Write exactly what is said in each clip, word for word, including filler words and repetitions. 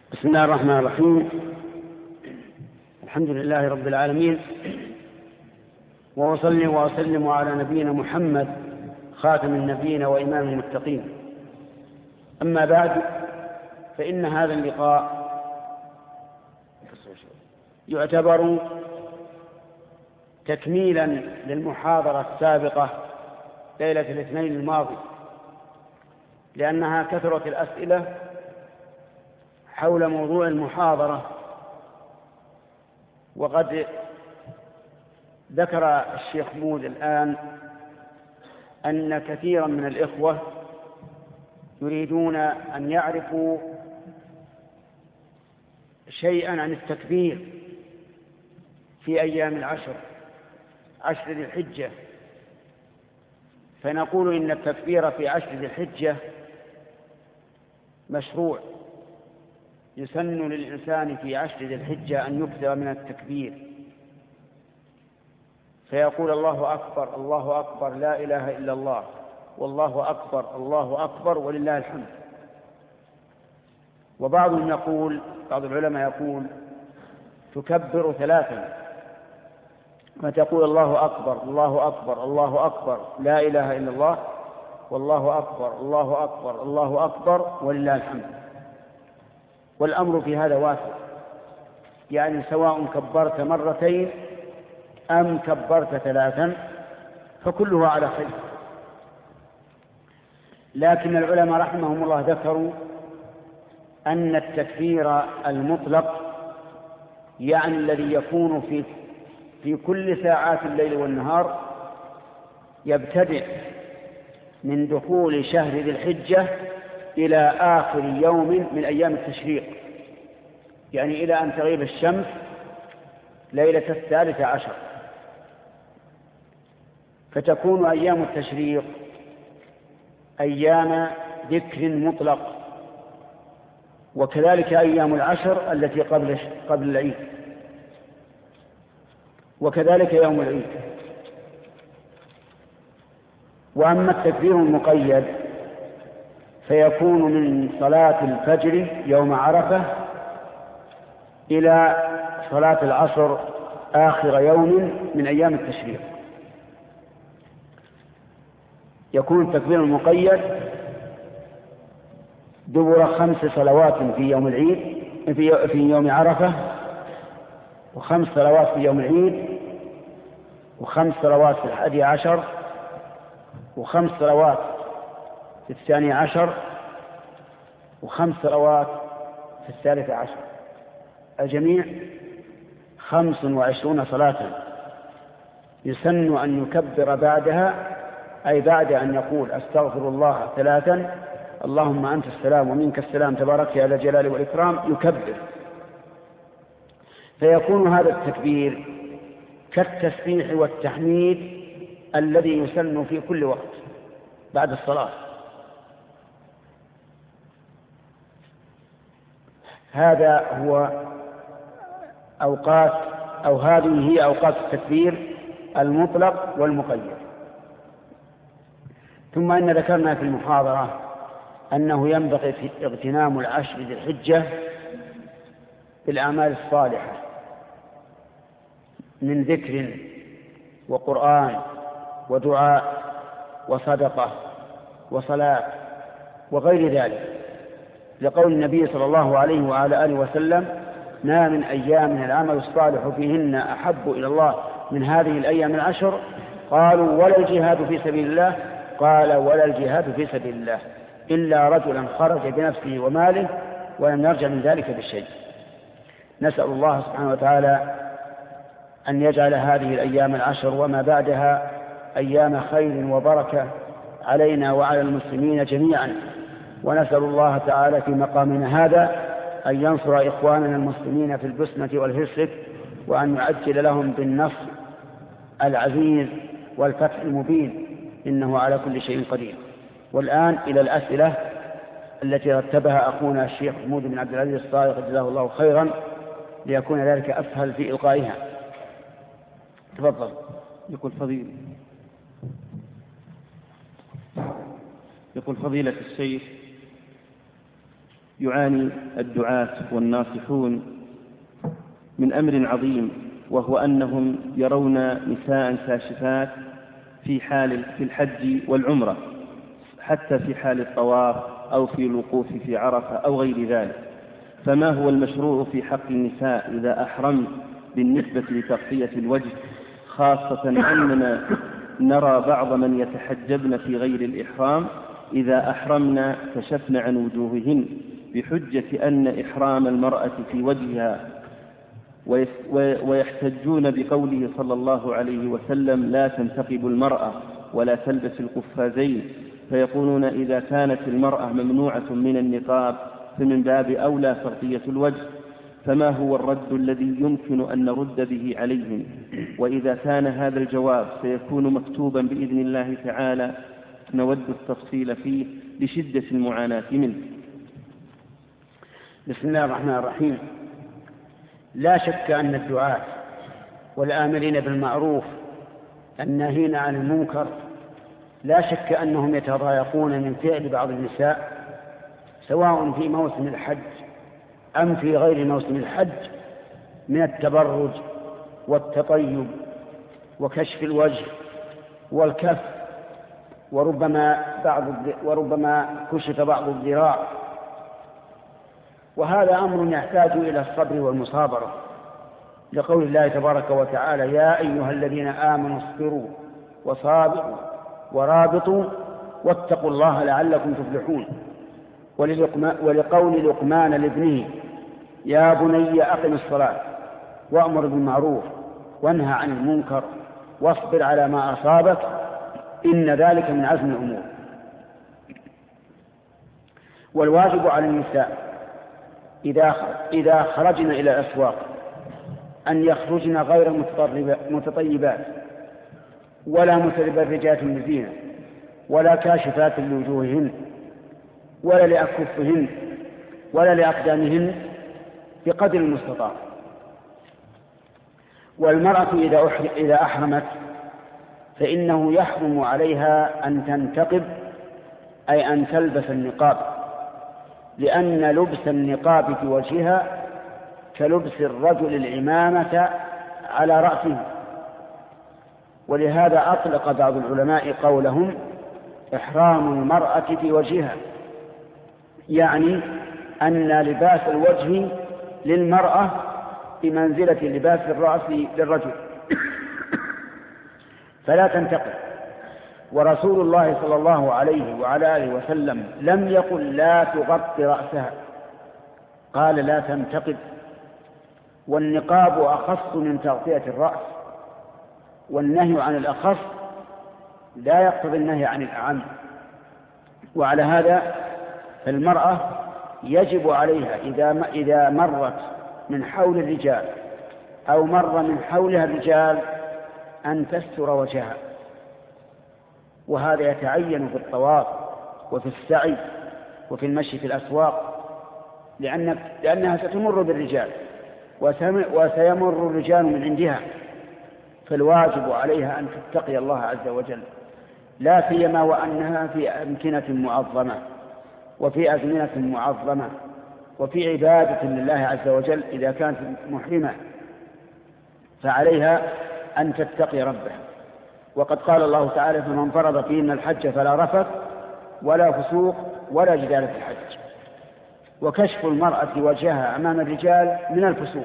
بسم الله الرحمن الرحيم. الحمد لله رب العالمين، وأصلي وأسلم على نبينا محمد خاتم النبيين وإمام المتقين. أما بعد، فإن هذا اللقاء يعتبر تكميلا للمحاضرة السابقة ليلة الاثنين الماضي، لأنها كثرت الأسئلة حول موضوع المحاضرة، وقد ذكر الشيخ مود الآن أن كثيرا من الإخوة يريدون أن يعرفوا شيئا عن التكبير في أيام العشر عشر ذي الحجة. فنقول إن التكبير في عشر ذي الحجة مشروع، يسن للإنسان في عشر ذي الحجة أن يكثر من التكبير، فيقول الله أكبر الله أكبر لا إله إلا الله، والله أكبر الله أكبر ولله الحمد. وبعضهم يقول بعض العلماء يقول تكبر ثلاثا، فتقول الله أكبر الله أكبر الله أكبر لا إله إلا الله، والله أكبر الله أكبر الله أكبر ولله الحمد. والأمر في هذا واسع، يعني سواء كبرت مرتين أم كبرت ثلاثا فكله على خير. لكن العلماء رحمهم الله ذكروا أن التكبير المطلق، يعني الذي يكون في في كل ساعات الليل والنهار، يبتدئ من دخول شهر ذي الحجة إلى آخر يوم من أيام التشريق، يعني إلى أن تغيب الشمس ليلة الثالث عشر، فتكون أيام التشريق أيام ذكر مطلق، وكذلك أيام العشر التي قبل قبل العيد، وكذلك يوم العيد. وأما التكبير المقيد فيكون من صلاة الفجر يوم عرفة إلى صلاة العصر آخر يوم من أيام التشريق. يكون التكبير المقيد دبر خمس صلوات في يوم العيد في في يوم عرفة، وخمس صلوات في يوم العيد، وخمس صلوات في الحادي عشر، وخمس صلوات في الثاني عشر، وخمس صلوات في الثالث عشر، الجميع خمس وعشرون صلاة. يسن أن يكبر بعدها، أي بعد أن يقول أستغفر الله ثلاثا اللهم أنت السلام ومنك السلام تبارك يا ذا الجلال والإكرام، يكبر. فيكون هذا التكبير كالتسبيح والتحميد الذي يسن في كل وقت بعد الصلاة. هذا هو أوقات أو هذه هي أوقات التكبير المطلق والمقيد. ثم إن ذكرنا في المحاضرة أنه ينبغي في اغتنام العشر ذي الحجة بالأعمال الصالحة من ذكر وقرآن ودعاء وصدقة وصلاة وغير ذلك، لقول النبي صلى الله عليه وعلى آله وسلم ما من أيام العمل الصالح فيهن أحب إلى الله من هذه الأيام العشر. قالوا ولا الجهاد في سبيل الله؟ قال ولا الجهاد في سبيل الله إلا رجلا خرج بنفسه وماله ولم يرجع من ذلك بالشيء. نسأل الله سبحانه وتعالى أن يجعل هذه الأيام العشر وما بعدها أيام خير وبركة علينا وعلى المسلمين جميعا. ونسأل الله تعالى في مقامنا هذا أن ينصر إخواننا المسلمين في البسنة والهرسك، وأن يعجل لهم بالنصر العزيز والفتح المبين، إنه على كل شيء قدير. والآن إلى الأسئلة التي رتبها أخونا الشيخ محمود بن عبد العزيز الصادق جزاه الله خيرا، ليكون ذلك أسهل في إلقائها. تفضل. يقول فضيلة يقول فضيلة الشيخ يعاني الدعاة والناصحون من أمر عظيم، وهو أنهم يرون نساء كاشفات في حال في الحج والعمرة، حتى في حال الطواف أو في الوقوف في عرفة أو غير ذلك. فما هو المشروع في حق النساء إذا أحرمن بالنسبة لتغطية الوجه، خاصة أننا نرى بعض من يتحجبن في غير الإحرام إذا أحرمن كشفن عن وجوههن بحجة أن إحرام المرأة في وجهها، ويحتجون بقوله صلى الله عليه وسلم: لا تنتقب المرأة ولا تلبس القفازين، فيقولون إذا كانت المرأة ممنوعة من النقاب فمن باب أولى تغطية الوجه. فما هو الرد الذي يمكن أن نرد به عليهم؟ وإذا كان هذا الجواب سيكون مكتوبا بإذن الله تعالى نود التفصيل فيه لشدة المعاناة منه. بسم الله الرحمن الرحيم. لا شك أن الدعاة والآمرين بالمعروف الناهين عن المنكر لا شك أنهم يتضايقون من فعل بعض النساء، سواء في موسم الحج أم في غير موسم الحج، من التبرج والتطيب وكشف الوجه والكف، وربما بعض وربما كشف بعض الذراع. وهذا أمر يحتاج إلى الصبر والمصابرة، لقول الله تبارك وتعالى: يا أيها الذين آمنوا اصبروا وصابروا ورابطوا واتقوا الله لعلكم تفلحون. ولقول لقمان لابنه: يا بني أقم الصلاة وأمر بالمعروف وانهى عن المنكر واصبر على ما أصابك إن ذلك من عزم الأمور. والواجب على النساء إذا خرجن إلى الأسواق أن يخرجن غير متطيبات ولا متبرجات بزينة ولا كاشفات لوجوههن ولا لأكفهن ولا لأقدامهن بقدر المستطاع. والمرأة إذا أحرمت فإنه يحرم عليها أن تنتقب، أي أن تلبس النقاب، لأن لبس النقاب في وجهها كلبس الرجل العمامة على رأسه. ولهذا أطلق بعض العلماء قولهم: إحرام المرأة في وجهها، يعني أن لباس الوجه للمرأة بمنزلة لباس الرأس للرجل، فلا تنتقب. ورسول الله صلى الله عليه وعلى آله وسلم لم يقل لا تغطي رأسها، قال لا تنتقب. والنقاب أخص من تغطية الرأس، والنهي عن الأخص لا يقتضي النهي عن الأعم. وعلى هذا فالمرأة يجب عليها إذا مرت من حول الرجال أو مر من حولها الرجال أن تستر وجهها، وهذا يتعين في الطواف وفي السعي وفي المشي في الأسواق، لأن لأنها ستمر بالرجال وسيمر الرجال من عندها، فالواجب عليها أن تتقي الله عز وجل، لا سيما وأنها في أمكنة معظمة وفي أزمنة معظمة وفي عبادة لله عز وجل. إذا كانت محرمة فعليها أن تتقي ربها. وقد قال الله تعالى: فمن فرض فيهن الحج فلا رفث ولا فسوق ولا جدال في الحج. وكشف المرأة وجهها أمام الرجال من الفسوق،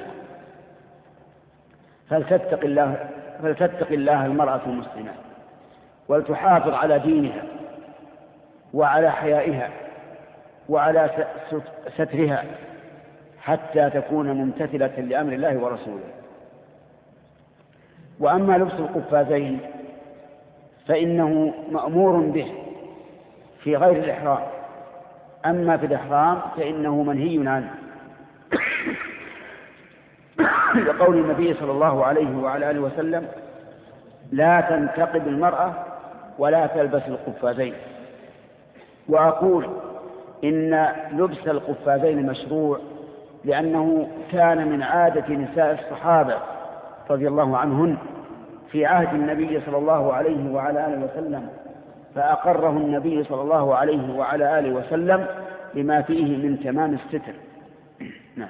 فلتتق الله, فلتتق الله المرأة المسلمة ولتحافظ على دينها وعلى حيائها وعلى سترها حتى تكون ممتثلة لأمر الله ورسوله. وأما لبس القفازين فإنه مأمور به في غير الإحرام، أما في الإحرام فإنه منهي عنه لقول النبي صلى الله عليه وعلى آله وسلم: لا تنتقب المرأة ولا تلبس القفازين. وأقول إن لبس القفازين مشروع لأنه كان من عادة نساء الصحابة رضي الله عنهن في عهد النبي صلى الله عليه وعلى آله وسلم، فأقره النبي صلى الله عليه وعلى آله وسلم لما فيه من تمام الستر. نعم.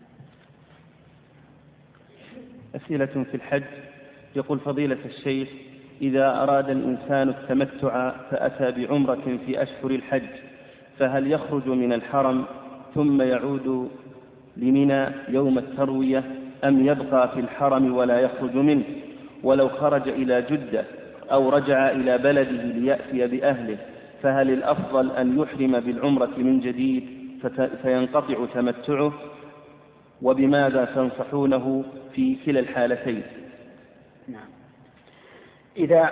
أسئلة في الحج. يقول فضيلة الشيخ: إذا أراد الإنسان التمتع فأتى بعمرة في أشهر الحج، فهل يخرج من الحرم ثم يعود لمنى يوم التروية، أم يبقى في الحرم ولا يخرج منه؟ ولو خرج إلى جدة أو رجع إلى بلده ليأتي بأهله، فهل الأفضل أن يحرم بالعمرة من جديد فينقطع تمتعه؟ وبماذا تنصحونه في كلا الحالتين؟ نعم. إذا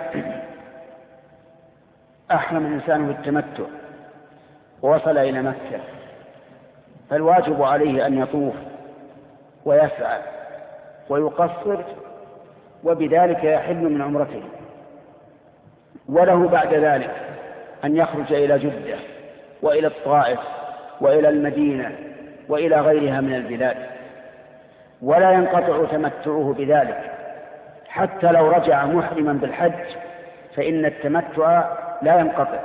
أحرم الإنسان بالتمتع ووصل إلى مكة، فالواجب عليه أن يطوف ويسعى ويقصر، وبذلك يحل من عمرته. وله بعد ذلك أن يخرج إلى جدة وإلى الطائف وإلى المدينة وإلى غيرها من البلاد، ولا ينقطع تمتعه بذلك. حتى لو رجع محرما بالحج فإن التمتع لا ينقطع.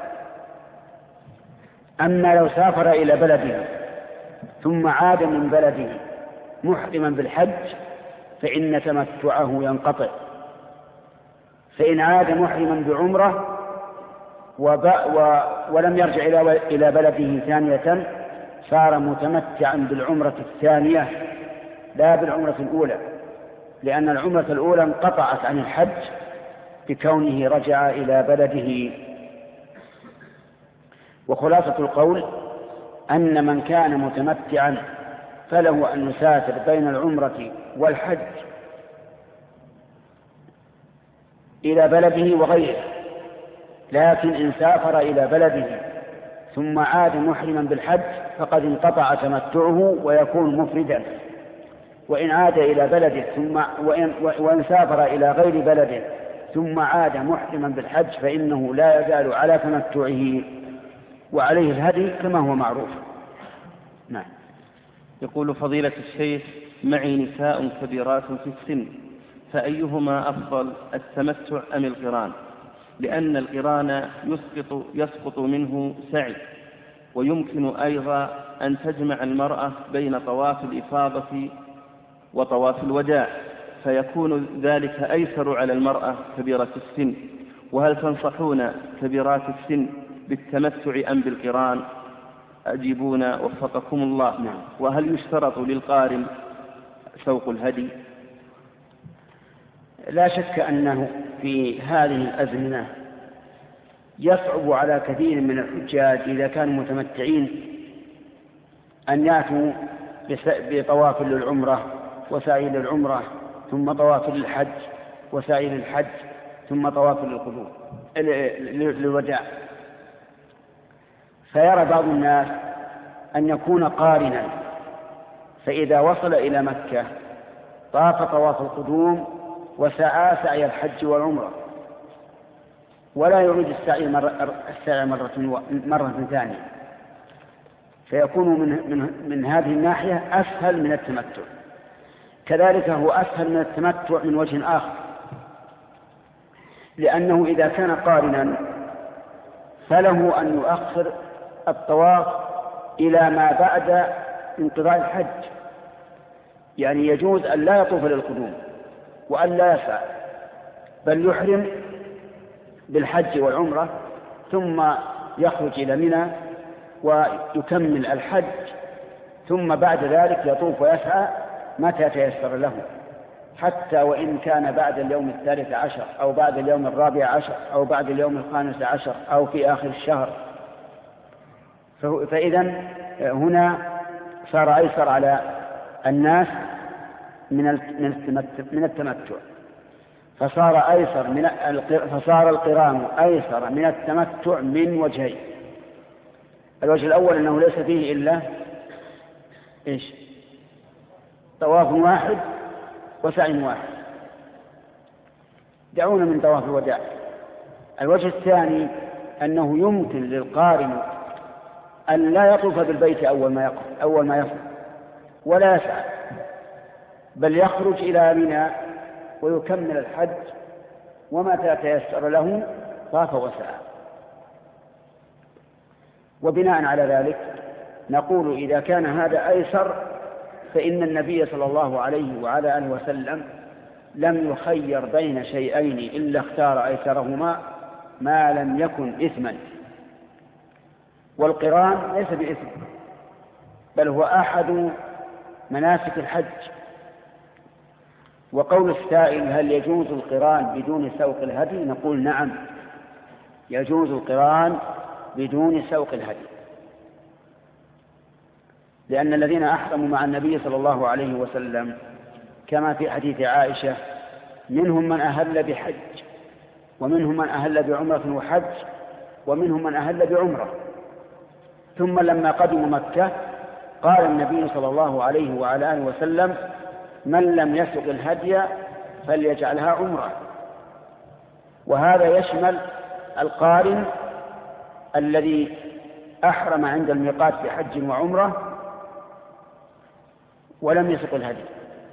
أما لو سافر إلى بلده ثم عاد من بلده محرما بالحج فإن تمتعه ينقطع. فإن عاد محرما بعمرة ولم يرجع إلى بلده ثانية صار متمتعا بالعمرة الثانية لا بالعمرة الأولى، لأن العمرة الأولى انقطعت عن الحج بكونه رجع إلى بلده. وخلاصة القول أن من كان متمتعا فله أن يسافر بين العمرة والحج إلى بلده وغيره، لكن إن سافر إلى بلده ثم عاد محرما بالحج فقد انقطع تمتعه ويكون مفردا. وإن عاد إلى بلده ثم وإن, وإن سافر إلى غير بلده ثم عاد محرما بالحج فإنه لا يزال على تمتعه وعليه الهدي كما هو معروف. نعم. يقول فضيلة الشيخ: معي نساء كبيرات في السن، فأيهما أفضل، التمتع أم القران؟ لأن القران يسقط, يسقط منه سعي، ويمكن أيضا أن تجمع المرأة بين طواف الإفاضة وطواف الوداع، فيكون ذلك أيسر على المرأة كبيرة السن. وهل تنصحون كبيرات السن بالتمتع أم بالقران؟ أجيبونا وفقكم الله. نعم. وهل يشترط للقارن سوق الهدي؟ لا شك أنه في هذه الأزمنة يصعب على كثير من الحجاج إذا كانوا متمتعين أن يأتوا بطواف للعمرة وسعي للعمرة ثم طواف للحج وسعي للحج ثم طواف للقدوم للوداع. فيرى بعض الناس أن يكون قارنا، فإذا وصل إلى مكة طاف طواف القدوم وسعى سعي الحج والعمرة ولا يريد السعي مرة, السعي مرة, مرة ثانية، فيكون من, من, من هذه الناحية أسهل من التمتع. كذلك هو أسهل من التمتع من وجه آخر، لأنه إذا كان قارنا فله أن يؤخر الطواف إلى ما بعد انقضاء الحج، يعني يجوز أن لا يطوف للقدوم وأن لا يسعى، بل يحرم بالحج والعمرة ثم يخرج إلى منى ويكمل الحج، ثم بعد ذلك يطوف ويسعى متى تيسر له، حتى وإن كان بعد اليوم الثالث عشر أو بعد اليوم الرابع عشر أو بعد اليوم الخامس عشر أو في آخر الشهر. فإذا هنا صار أيسر على الناس من التمتع، فصار أيسر من فصار القران أيسر من التمتع من وجهين. الوجه الأول أنه ليس فيه إلا إيش؟ طواف واحد وسعي واحد، دعونا من طواف الوداع. الوجه الثاني أنه يمكن للقارن أن لا يطوف بالبيت أول ما يقف أول ما يصل ولا يسعى، بل يخرج إلى منى ويكمل الحج، ومتى تيسر له طاف وسعى. وبناء على ذلك نقول إذا كان هذا أيسر فإن النبي صلى الله عليه وعلى آله وسلم لم يخير بين شيئين إلا اختار أيسرهما ما لم يكن إثما. والقران ليس بإثم، بل هو أحد مناسك الحج. وقول السائل هل يجوز القران بدون سوق الهدي؟ نقول نعم، يجوز القران بدون سوق الهدي، لأن الذين أحرموا مع النبي صلى الله عليه وسلم كما في حديث عائشة منهم من أهل بحج، ومنهم من أهل بعمرة وحج، ومنهم من أهل بعمرة. ثم لما قدموا مكة قال النبي صلى الله عليه وعلى آله وسلم من لم يسق الهدي فليجعلها عمرة. وهذا يشمل القارن الذي أحرم عند الميقات بحج وعمرة ولم يسق الهدي.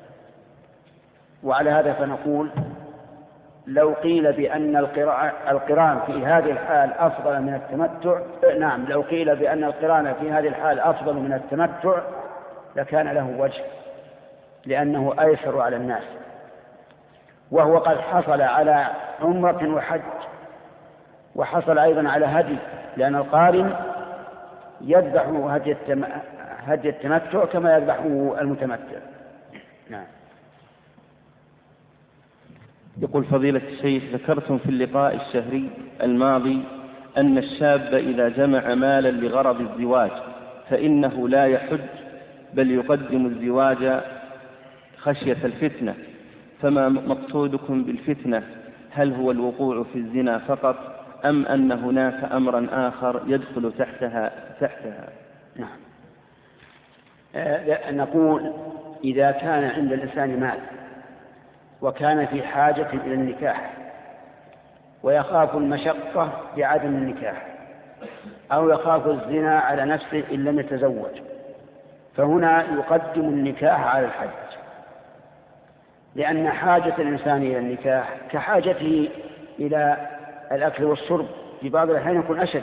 وعلى هذا فنقول لو قيل بأن القران في هذه الحال أفضل من التمتع، نعم لو قيل بأن القران في هذه الحال أفضل من التمتع لكان له وجه، لأنه أيسر على الناس، وهو قد حصل على عمرة وحج، وحصل أيضا على هدي، لأن القارن يذبح هدي التمتع كما يذبحه المتمتع. نعم. يقول فضيلة الشيخ ذكرتم في اللقاء الشهري الماضي أن الشاب إذا جمع مالا لغرض الزواج فإنه لا يحج بل يقدم الزواج خشية الفتنة، فما مقصودكم بالفتنة؟ هل هو الوقوع في الزنا فقط أم أن هناك أمرا آخر يدخل تحتها تحتها؟ نعم. أه نقول إذا كان عند الإنسان مال وكان في حاجة إلى النكاح ويخاف المشقة بعدم النكاح أو يخاف الزنا على نفسه إن لم يتزوج، فهنا يقدم النكاح على الحج، لأن حاجة الإنسان إلى النكاح كحاجته إلى الأكل والشرب في بعض الأحيان يكون أشد.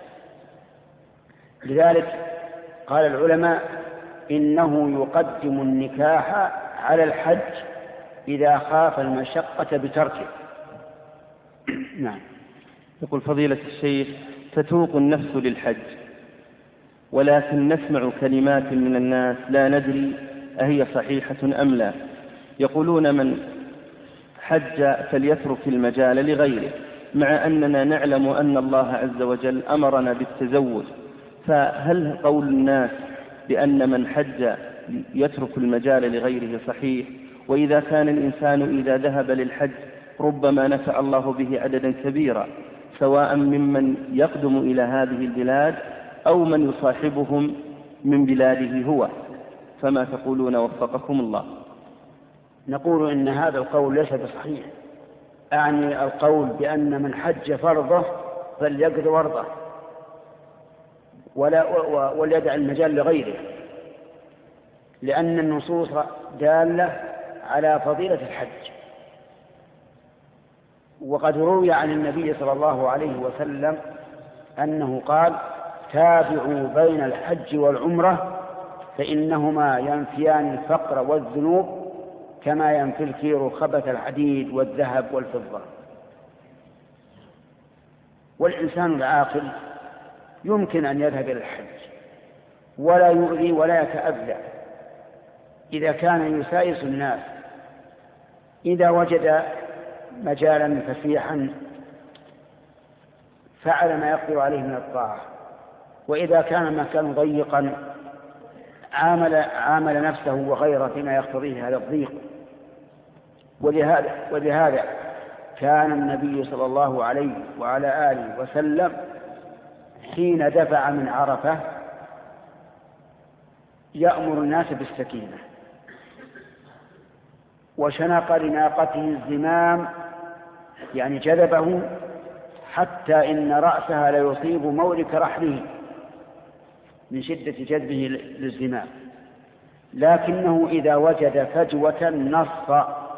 لذلك قال العلماء إنه يقدم النكاح على الحج إذا خاف المشقة بتركه. نعم. يقول فضيلة الشيخ تتوق النفس للحج، ولكن نسمع كلمات من الناس لا ندري أهي صحيحة أم لا، يقولون من حج فليترك المجال لغيره، مع أننا نعلم أن الله عز وجل أمرنا بالتزوج، فهل قول الناس بأن من حج يترك المجال لغيره صحيح؟ وإذا كان الإنسان إذا ذهب للحج ربما نفع الله به عددا كبيرا سواء ممن يقدم إلى هذه البلاد أو من يصاحبهم من بلاده هو، فما تقولون وفقكم الله؟ نقول إن هذا القول ليس بصحيح، أعني القول بأن من حج فرضه فليقضي ورضه ولا وليدع المجال لغيره، لأن النصوص دالة على فضيلة الحج. وقد روي عن النبي صلى الله عليه وسلم أنه قال تابعوا بين الحج والعمرة فإنهما ينفيان الفقر والذنوب كما ينفي الكير خبث الحديد والذهب والفضة. والإنسان العاقل يمكن أن يذهب إلى الحج ولا يؤذي ولا يتأذى إذا كان يسايس الناس، إذا وجد مجالا فسيحا فعل ما يقدر عليه من الطاعة، وإذا كان المكان ضيقا عامل, عامل نفسه وغيره فيما يقتضيه هذا الضيق. ولهذا, ولهذا كان النبي صلى الله عليه وعلى آله وسلم حين دفع من عرفة يأمر الناس بالسكينة، وشنق لناقته الزمام يعني جذبه حتى إن رأسها ليصيب مورك رحله من شدة جذبه للزمام، لكنه إذا وجد فجوة نص.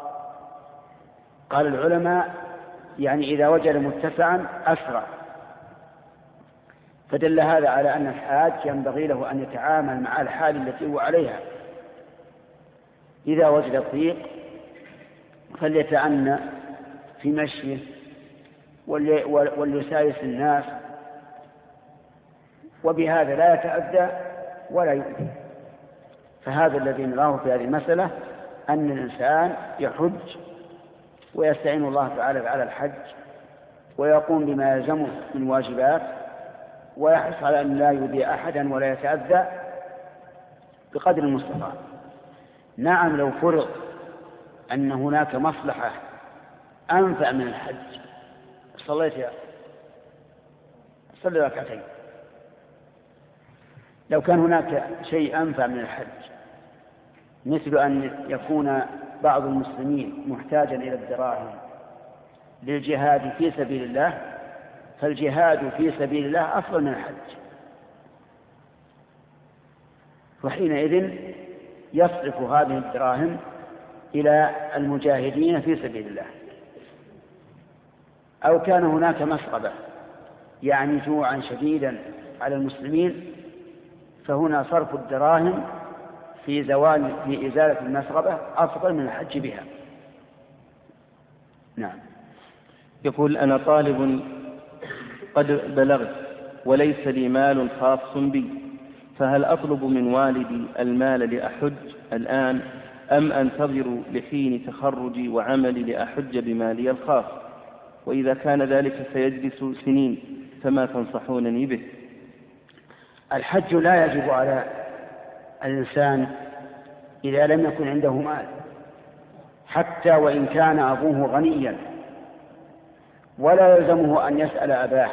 قال العلماء يعني إذا وجد متسعا أسرع، فدل هذا على أن الحاج ينبغي له أن يتعامل مع الحال التي هو عليها. إذا وجد الضيق فليتأنى في مشيه وليسايس الناس، وبهذا لا يتأذى ولا يؤذي. فهذا الذي نراه في هذه المسألة، أن الإنسان يحج ويستعين الله تعالى على الحج ويقوم بما يلزمه من واجبات، ويحرص على أن لا يؤذي أحدا ولا يتأذى بقدر المستطاع. نعم، لو فرض أن هناك مصلحة أنفع من الحج، صليت يا صلي ركعتين، لو كان هناك شيء أنفع من الحج مثل أن يكون بعض المسلمين محتاجا إلى الدراهم للجهاد في سبيل الله، فالجهاد في سبيل الله أفضل من الحج، وحينئذ يصرف هذه الدراهم إلى المجاهدين في سبيل الله. أو كان هناك مسغبة يعني جوعا شديدا على المسلمين، فهنا صرف الدراهم في زوال في إزالة المسغبة أفضل من الحج بها. نعم. يقول: أنا طالب قد بلغت وليس لي مال خاص بي، فهل أطلب من والدي المال لأحج الآن أم أنتظر لحين تخرجي وعملي لأحج بمالي الخاص؟ وإذا كان ذلك سيجلس سنين فما تنصحونني به؟ الحج لا يجب على الإنسان إذا لم يكن عنده مال، حتى وإن كان أبوه غنيا، ولا يلزمه أن يسأل أباه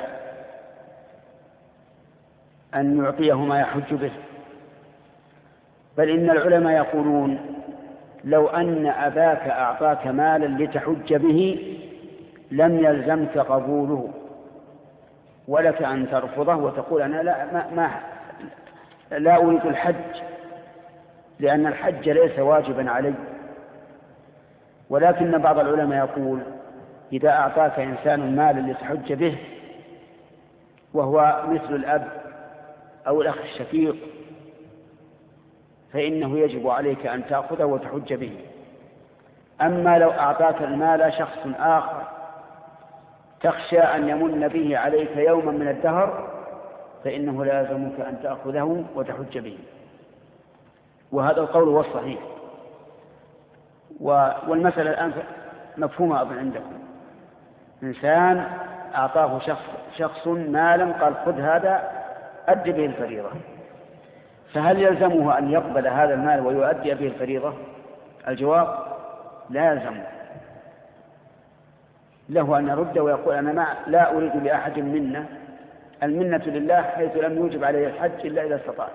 أن يعطيه ما يحج به. بل إن العلماء يقولون: لو أن أباك أعطاك مالا لتحج به لم يلزمك قبوله، ولك أن ترفضه وتقول: أنا لا, ما ما لا أريد الحج، لأن الحج ليس واجبا علي. ولكن بعض العلماء يقول: إذا أعطاك إنسان مالا لتحج به وهو مثل الأب أو الأخ الشقيق، فإنه يجب عليك أن تأخذه وتحج به. أما لو أعطاك المال شخص آخر تخشى أن يمن به عليك يوما من الدهر، فإنه لا يلزمك أن تأخذه وتحج به. وهذا القول هو الصحيح. والمسألة الآن مفهومة أظن عندكم. إنسان أعطاه شخص, شخص مالا قال: خذ هذا أدي به الفريضة، فهل يلزمه أن يقبل هذا المال ويؤدي به الفريضة؟ الجواب: لا يلزمه، له أن يرد ويقول: أنا ما لا أريد لأحد منا، المنة لله، حيث لم يوجب عليه الحج إلا إذا استطعت.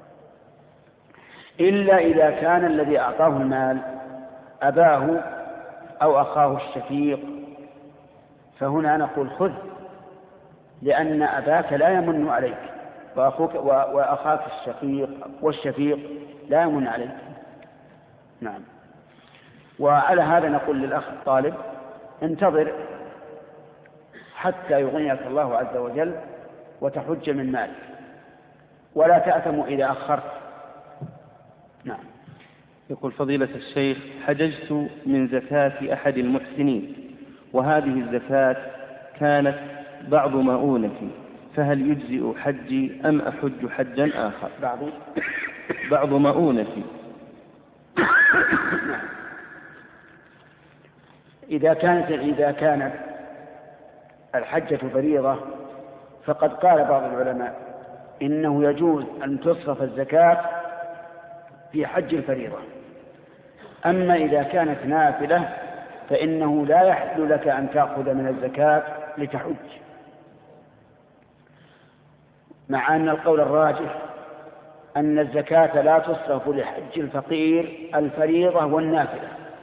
إلا إذا كان الذي أعطاه المال أباه أو أخاه الشفيق، فهنا نقول: خذ، لأن أباك لا يمن عليك، وأخوك وأخاك الشقيق والشفيق لا يمن عليك. نعم. وعلى هذا نقول للأخ الطالب: انتظر حتى يغنيك الله عز وجل وتحج من مالك، ولا تأثم إذا أخرت. نعم. يقول: فضيلة الشيخ، حججت من زكاة أحد المحسنين، وهذه الزكاة كانت بعض مؤونتي، فهل يجزئ حجي أم أحج حجا آخر؟ بعض بعض مؤونتي. إذا كانت إذا كانت الحجة فريضة فقد قال بعض العلماء إنه يجوز أن تصرف الزكاة في حج الفريضة. أما إذا كانت نافلة فإنه لا يحل لك أن تأخذ من الزكاة لتحج، مع أن القول الراجح أن الزكاة لا تصرف لحج الفقير الفريضة والنافلة،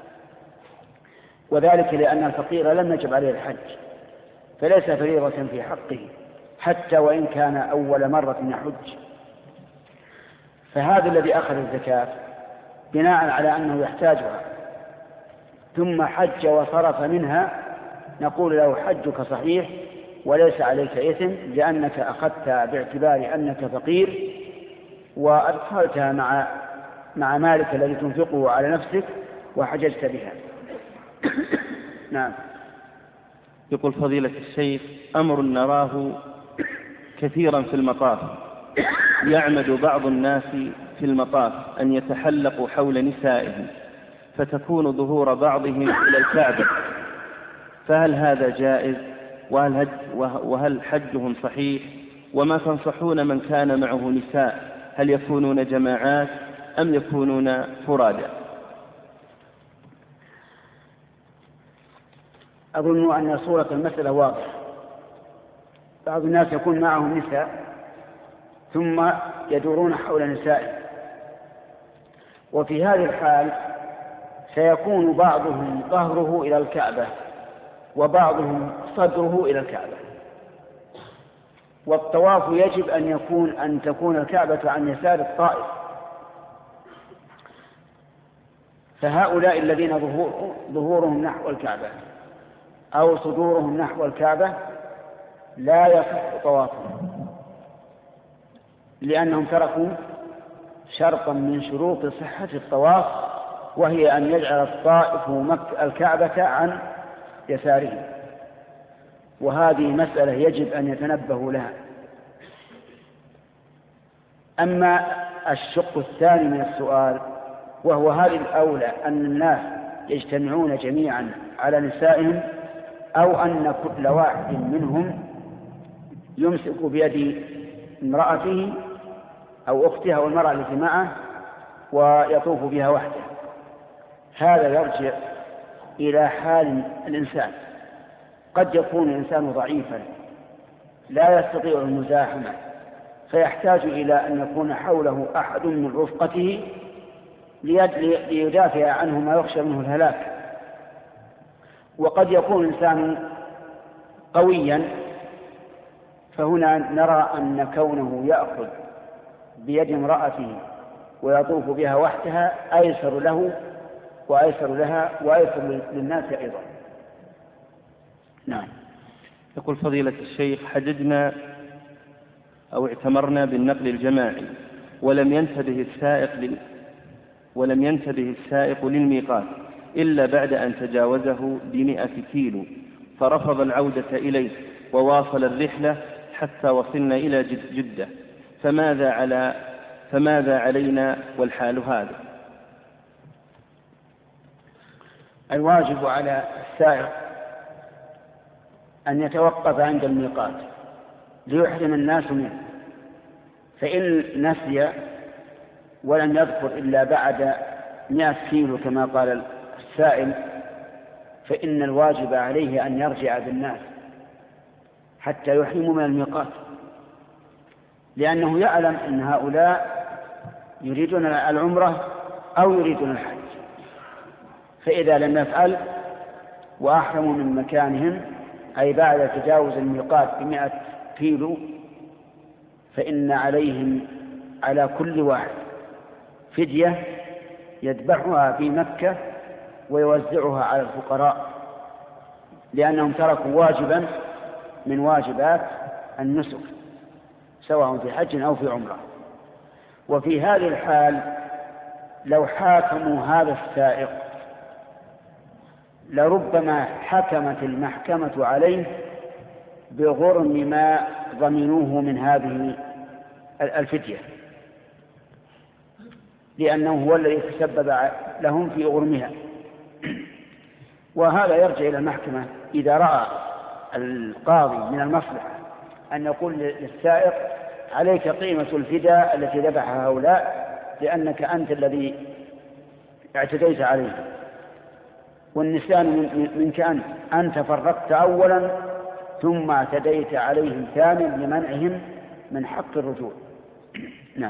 وذلك لأن الفقير لم يجب عليه الحج، فليس فريضة في حقه حتى وإن كان أول مرة يحج. فهذا الذي أخذ الزكاة بناء على أنه يحتاجها ثم حج وصرف منها، نقول له: حجك صحيح وليس عليك إثم، لأنك أخذتها باعتبار أنك فقير وأدخلتها مع مع مالك الذي تنفقه على نفسك وحججت بها. نعم. يقول فضيلة الشيخ: أمر نراه كثيرا في المطاف، يعمد بعض الناس في المطاف أن يتحلقوا حول نسائهم فتكون ظهور بعضهم إلى الكعبة، فهل هذا جائز؟ وهل, هج وهل حجهم صحيح؟ وما تنصحون من كان معه نساء، هل يكونون جماعات أم يكونون فرادا؟ أظن أن صورة المسألة واضحة. بعض الناس يكون معهم نساء ثم يدورون حول نسائهم، وفي هذه الحال سيكون بعضهم ظهره إلى الكعبة وبعضهم صدره إلى الكعبة، والطواف يجب أن يكون أن تكون الكعبة عن يسار الطائف، فهؤلاء الذين ظهور ظهورهم نحو الكعبة أو صدورهم نحو الكعبة لا يصح طوافهم، لأنهم تركوا شرطا من شروط صحة الطواف، وهي أن يجعل الطائف الكعبة عن يساره، وهذه مسألة يجب أن يتنبهوا لها. أما الشق الثاني من السؤال، وهو هل الأولى أن الناس يجتمعون جميعا على نسائهم أو أن كل واحد منهم يمسك بيد امرأته أو أختها أو المرأة التي معه ويطوف بها وحده؟ هذا يرجع إلى حال الإنسان. قد يكون الإنسان ضعيفا لا يستطيع المزاحمة فيحتاج إلى أن يكون حوله أحد من رفقته ليدافع عنه ما يخشى منه الهلاك. وقد يكون الإنسان قويا، فهنا نرى أن كونه يأخذ بيد امرأته ويطوف بها وحدها أيسر له وأيسر لها وأيسر للناس أيضا. نعم. يقول فضيلة الشيخ: حججنا أو اعتمرنا بالنقل الجماعي ولم ينتبه السائق لل... ولم ينتبه السائق للميقات إلا بعد أن تجاوزه بمئة كيلو، فرفض العودة إليه وواصل الرحلة حتى وصلنا إلى جدة، فماذا على فماذا علينا والحال هذا؟ الواجب على السائق أن يتوقف عند الميقات ليحرم الناس منه، فإن نسي ولم يذكر إلا بعد مئة كيلو كما قال السائل، فإن الواجب عليه أن يرجع بالناس حتى يحرموا من الميقات، لأنه يعلم أن هؤلاء يريدون العمرة أو يريدون الحج، فإذا لم يفعل وأحرموا من مكانهم أي بعد تجاوز الميقات بمئة كيلو، فإن عليهم على كل واحد فدية يذبحها في مكة ويوزعها على الفقراء، لأنهم تركوا واجبا من واجبات النسك سواء في حج أو في عمرة. وفي هذه الحال لو حاكموا هذا السائق لربما حكمت المحكمة عليه بغرم ما ضمنوه من هذه الفدية، لأنه هو الذي تسبب لهم في غرمها. وهذا يرجع إلى المحكمة إذا رأى القاضي من المصلحة أن يقول للسائق عليك قيمة الفداء التي ذبحها هؤلاء لأنك أنت الذي اعتديت عليه، والنسيان منك أنت أنت فرقت أولا ثم اعتديت عليهم ثانيا لمنعهم من حق الرجوع. نعم.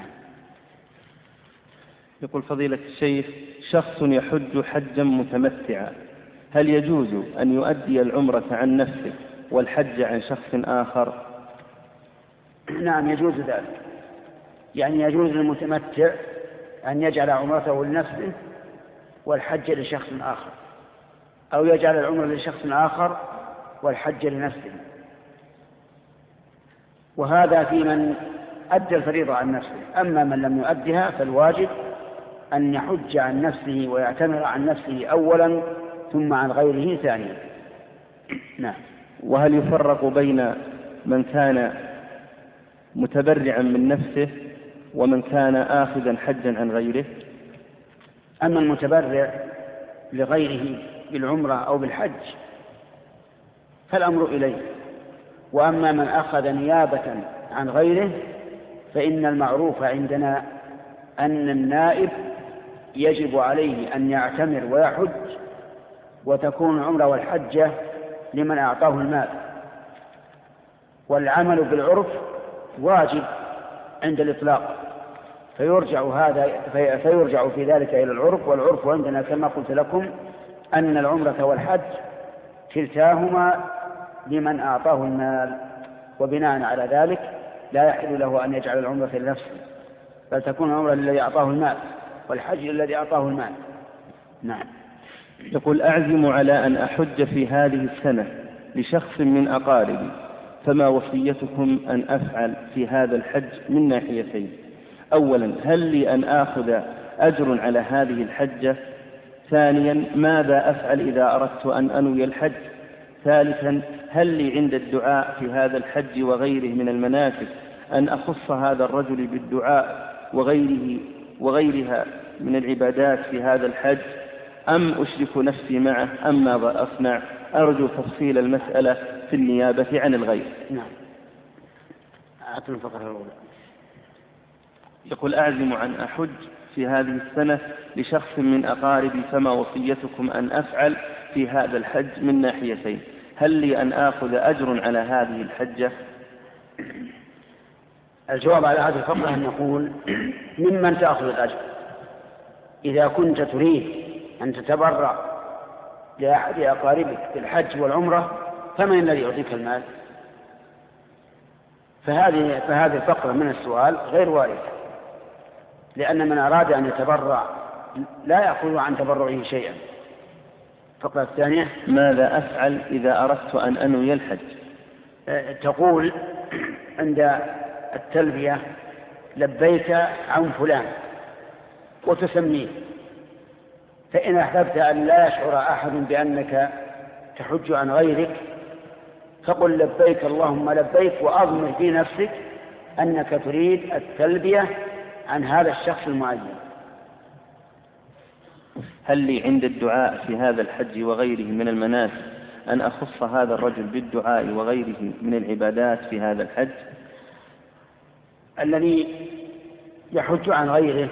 يقول فضيلة الشيخ: شخص يحج حجا متمتعا، هل يجوز أن يؤدي العمرة عن نفسه والحج عن شخص آخر؟ نعم يجوز ذلك، يعني يجوز للمتمتع أن يجعل عمرته لنفسه والحج لشخص آخر، أو يجعل العمرة لشخص آخر والحج لنفسه، وهذا في من أدى الفريضة عن نفسه. أما من لم يؤدها فالواجب أن يحج عن نفسه ويعتمر عن نفسه أولا ثم عن غيره ثانيا. نعم. وهل يفرق بين من كان متبرعا من نفسه ومن كان آخذا حجا عن غيره؟ أما المتبرع لغيره بالعمرة أو بالحج فالأمر إليه، وأما من أخذ نيابة عن غيره فإن المعروف عندنا أن النائب يجب عليه أن يعتمر ويحج، وتكون العمرة والحجة لمن أعطاه المال، والعمل بالعرف واجب عند الإطلاق، فيرجع هذا فيرجع في ذلك إلى العرف. والعرف عندنا كما قلت لكم أن العمرة والحج كلتاهما لمن أعطاه المال، وبناء على ذلك لا يحل له أن يجعل العمرة لنفسه، بل تكون العمرة للذي أعطاه المال والحج للذي أعطاه المال. نعم. يقول: أعزم على أن أحج في هذه السنة لشخص من أقاربي، فما وصيتكم أن أفعل في هذا الحج من ناحيتين؟ أولا، هل لي أن آخذ أجر على هذه الحجة؟ ثانيا، ماذا أفعل إذا أردت أن أنوي الحج؟ ثالثا، هل لي عند الدعاء في هذا الحج وغيره من المناسك أن أخص هذا الرجل بالدعاء وغيره وغيرها من العبادات في هذا الحج، أم أشرك نفسي معه، أم ماذا أصنع؟ أرجو تفصيل المسألة في النيابة عن الغير. نعم. أعطنا الفقرة الأولى. يقول: أعزم عن أحج في هذه السنة لشخص من أقاربي، فما وصيتكم أن أفعل في هذا الحج من ناحيتين؟ هل لي أن آخذ أجر على هذه الحجة؟ الجواب على هذه الفقرة أن نقول: ممن تأخذ الأجر. إذا كنت تريد أن تتبرع لأحد أقاربك في الحج والعمرة فمن الذي يعطيك المال؟ فهذه فهذه الفقرة من السؤال غير واردة، لأن من أراد أن يتبرع لا يأخذ عن تبرعه شيئا. الفقرة الثانية: ماذا أفعل إذا أردت أن أنوي الحج؟ تقول عند التلبية: لبيك عن فلان، وتسميه. فإن أحببت أن لا يشعر أحد بأنك تحج عن غيرك فقل: لبيك اللهم لبيك، وأضمر في نفسك أنك تريد التلبية عن هذا الشخص المعين. هل لي عند الدعاء في هذا الحج وغيره من المناسك أن أخص هذا الرجل بالدعاء وغيره من العبادات في هذا الحج؟ الذي يحج عن غيره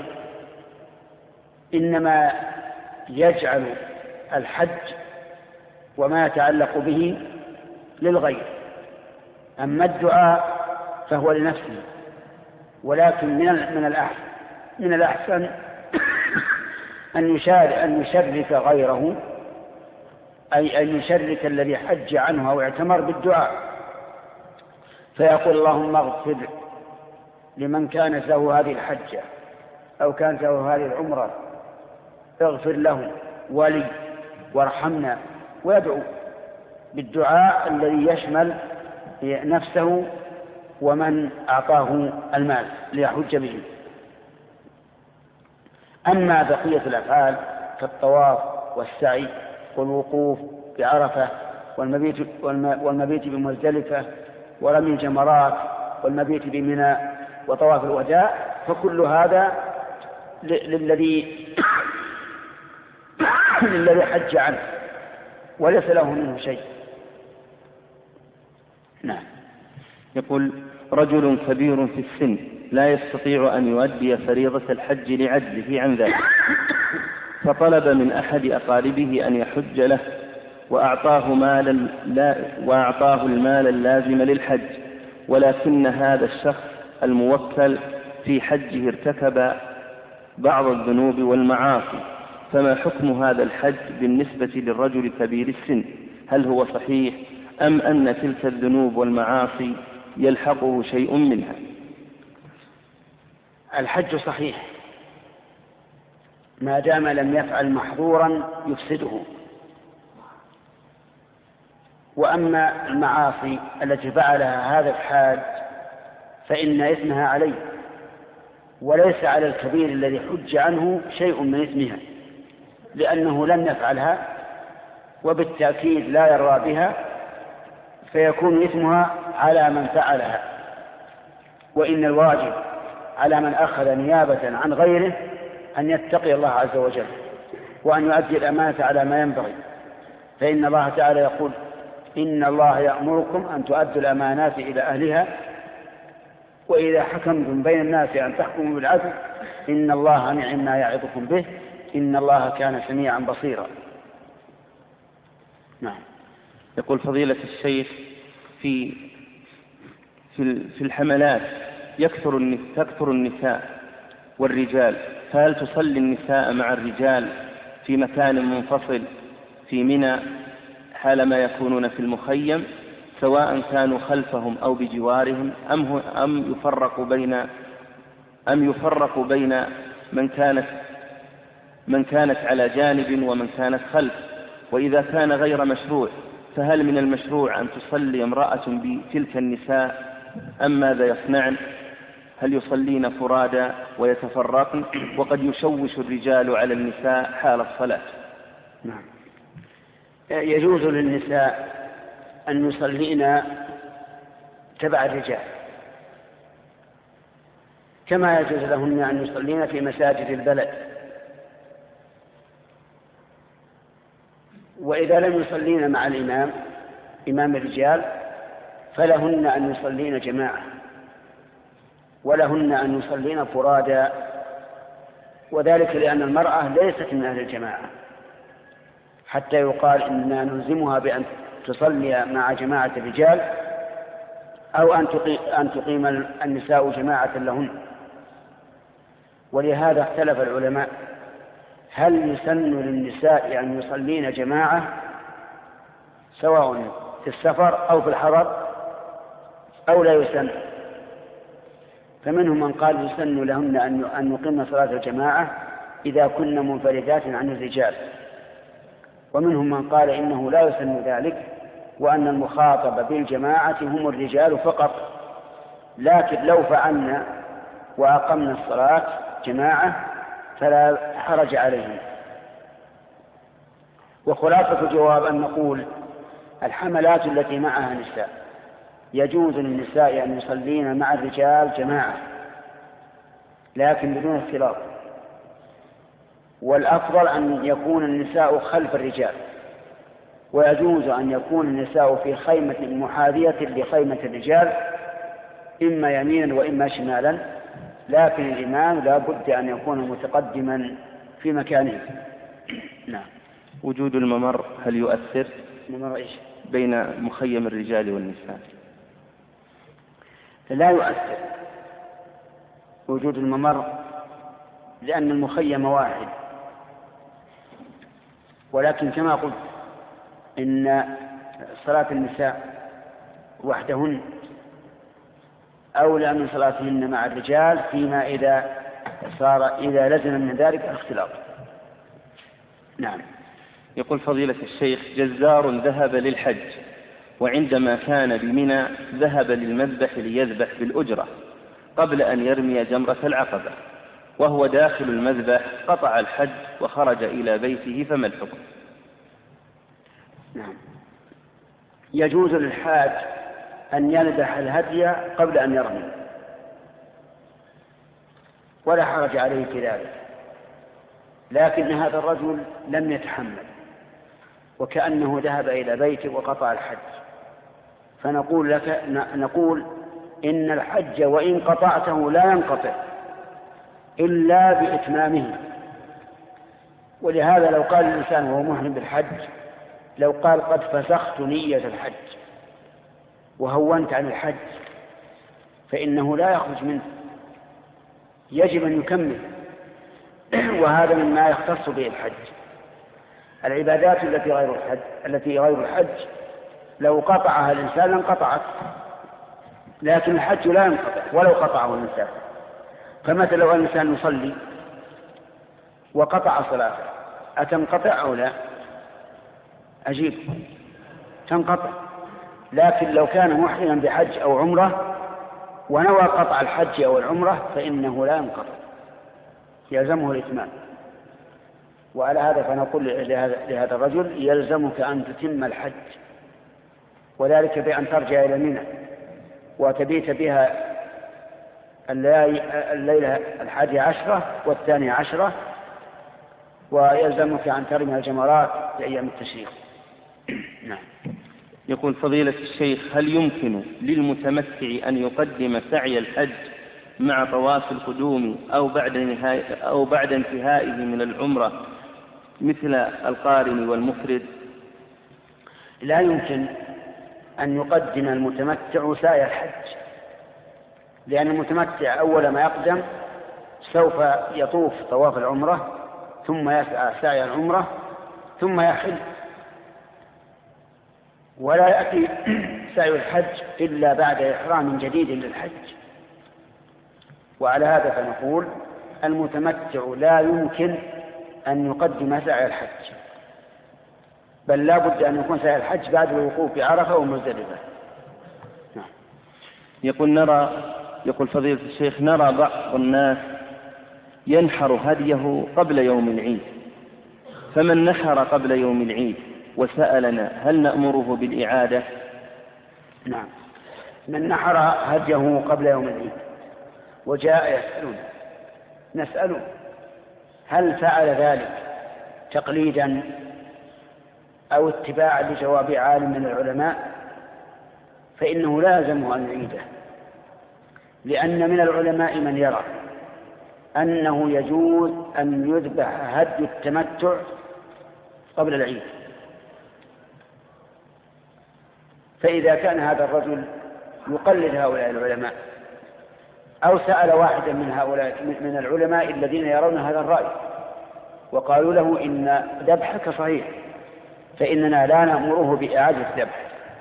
إنما يجعل الحج وما يتعلق به للغير، أما الدعاء فهو لنفسه. ولكن من من الأحسن من الأحسن أن يشارك أن يشرك غيره، أي أن يشرك الذي حج عنه أو اعتمر بالدعاء، فيقول: اللهم اغفر لمن كانت له هذه الحجة أو كانت له هذه العمرة، اغفر له ولي وارحمنا، ويدعو بالدعاء الذي يشمل نفسه ومن أعطاه المال ليحج به. أما بقية الأفعال كالطواف والسعي والوقوف بعرفة والمبيت, والمبيت بمزدلفة ورمي الجمرات والمبيت بمنى وطواف الوداع، فكل هذا للذي للذي حج عنه وليس له منه شيء. نعم. يقول: رجل كبير في السن لا يستطيع أن يؤدي فريضة الحج لعجزه عن ذلك، فطلب من أحد أقاربه أن يحج له، وأعطاه مالا لا وأعطاه المال اللازم للحج، ولكن هذا الشخص الموكل في حجه ارتكب بعض الذنوب والمعاصي، فما حكم هذا الحج بالنسبة للرجل كبير السن؟ هل هو صحيح أم أن تلك الذنوب والمعاصي يلحقه شيء منها؟ الحج صحيح ما دام لم يفعل محظورا يفسده. وأما المعاصي التي فعلها هذا الحاج فإن إثمها عليه، وليس على الكبير الذي حج عنه شيء من إثمها، لأنه لم يفعلها وبالتأكيد لا يرى بها، فيكون إثمها على من فعلها. وإن الواجب على من أخذ نيابة عن غيره أن يتقي الله عز وجل، وأن يؤدي الأمانة على ما ينبغي، فإن الله تعالى يقول: إن الله يأمركم أن تؤدوا الأمانات إلى أهلها وإذا حكمتم بين الناس أن تحكموا بالعدل إن الله نعم ما يعظكم به إن الله كان سميعا بصيرا. نعم. يقول فضيلة الشيخ: في في الحملات يكثر تكثر النساء والرجال، فهل تصلي النساء مع الرجال في مكان منفصل في منى حالما يكونون في المخيم، سواء كانوا خلفهم أو بجوارهم، أم أم يفرق بين أم يفرق بين من كانت من كانت على جانب ومن كانت خلف؟ وإذا كان غير مشروع فهل من المشروع أن تصلي امرأة بتلك النساء أم ماذا يصنعن؟ هل يصلين فرادى ويتفرقن؟ وقد يشوش الرجال على النساء حال الصلاة. نعم. يجوز للنساء أن يصلين تبع الرجال، كما يجوز لهن أن يصلين في مساجد البلد. وإذا لم يصلين مع الإمام إمام الرجال فلهن أن يصلين جماعة، ولهن أن يصلين فرادى، وذلك لأن المرأة ليست من أهل الجماعة، حتى يقال إننا نلزمها بأن تصلي مع جماعة الرجال أو أن تقيم النساء جماعة لهن. ولهذا اختلف العلماء: هل يسن للنساء أن يصلين جماعة سواء في السفر أو في الحضر أو لا يسن؟ فمنهم من قال يسن لهن أن يقيمن صلاة الجماعة إذا كن منفردات عن الرجال، ومنهم من قال إنه لا يسن ذلك، وأن المخاطب بالجماعة هم الرجال فقط، لكن لو فعلنا وأقمنا الصلاة جماعة فلا حرج عليهم. وخلاصة الجواب أن نقول: الحملات التي معها نساء يجوز للنساء أن يصلين مع الرجال جماعة، لكن بدون اختلاط، والأفضل أن يكون النساء خلف الرجال، ويجوز أن يكون النساء في خيمة محاذية لخيمة الرجال إما يمينا وإما شمالا، لكن الإمام لا بد أن يكون متقدما في مكانه. نعم. وجود الممر هل يؤثر ممر إيش؟ بين مخيم الرجال والنساء؟ لا يؤثر وجود الممر، لأن المخيم واحد، ولكن كما قلت إن صلاة النساء وحدهن أولى من صلاتهن مع الرجال فيما إذا صار إذا لزم من ذلك الاختلاط. نعم. يقول فضيلة الشيخ: جزار ذهب للحج، وعندما كان بمنى ذهب للمذبح ليذبح بالأجرة قبل أن يرمي جمرة العقبة، وهو داخل المذبح قطع الحج وخرج إلى بيته، فما الحكم؟ نعم. يجوز للحاج أن يذبح الهدي قبل أن يرمي، ولا حرج عليه في ذلك، لكن هذا الرجل لم يتحمل وكأنه ذهب إلى بيته وقطع الحج، فنقول لك نقول إن الحج وإن قطعته لا ينقطع إلا بإتمامه. ولهذا لو قال الإنسان وهو محرم بالحج، لو قال قد فسخت نية الحج وهونت عن الحج، فإنه لا يخرج منه، يجب أن يكمل. وهذا مما يختص به الحج. العبادات التي غير الحج التي غير الحج لو قطعها الإنسان لانقطعت، لكن الحج لا ينقطع ولو قطعه الإنسان. فمثلا لو الإنسان يصلي وقطع صلاته أتنقطع أو لا؟ أجيب تنقطع. لكن لو كان محرما بحج أو عمرة ونوى قطع الحج أو العمرة فإنه لا ينقطع، يلزمه الإتمام. وعلى هذا فنقول لهذا الرجل يلزمك أن تتم الحج، وذلك بأن ترجع إلى منى وتبيت بها الليلة الحادية عشرة والثانية عشرة، ويلزمك أن ترمي الجمرات في أيام التشريق. نعم. يقول فضيلة الشيخ: هل يمكن للمتمتع أن يقدم سعي الحج مع طواف القدوم أو بعد نهاية أو بعد انتهائه من العمرة مثل القارن والمفرد؟ لا يمكن أن يقدم المتمتع سعي الحج، لأن المتمتع أول ما يقدم سوف يطوف طواف العمرة ثم يسعى سعي العمرة ثم يحل، ولا يأتي سعي الحج إلا بعد إحرام جديد للحج. وعلى هذا فنقول المتمتع لا يمكن أن يقدم سعي الحج، بل لا بد أن يكون سعي الحج بعد الوقوف بعرفة ومزدلفة. نعم. يقول نرى يقول فضيلة الشيخ: نرى بعض الناس ينحر هديه قبل يوم العيد، فمن نحر قبل يوم العيد وسألنا هل نأمره بالإعادة؟ نعم، من نحر هديه قبل يوم العيد وجاء يسألون نسأله هل فعل ذلك تقليدا أو اتباعا لجواب عالم من العلماء، فإنه لازمه أن يعيده، لأن من العلماء من يرى أنه يجوز أن يذبح هدي التمتع قبل العيد. فإذا كان هذا الرجل يقلد هؤلاء العلماء أو سأل واحدا من هؤلاء من العلماء الذين يرون هذا الرأي وقالوا له إن ذبحك صحيح، فإننا لا نأمره بإعادة الذبح.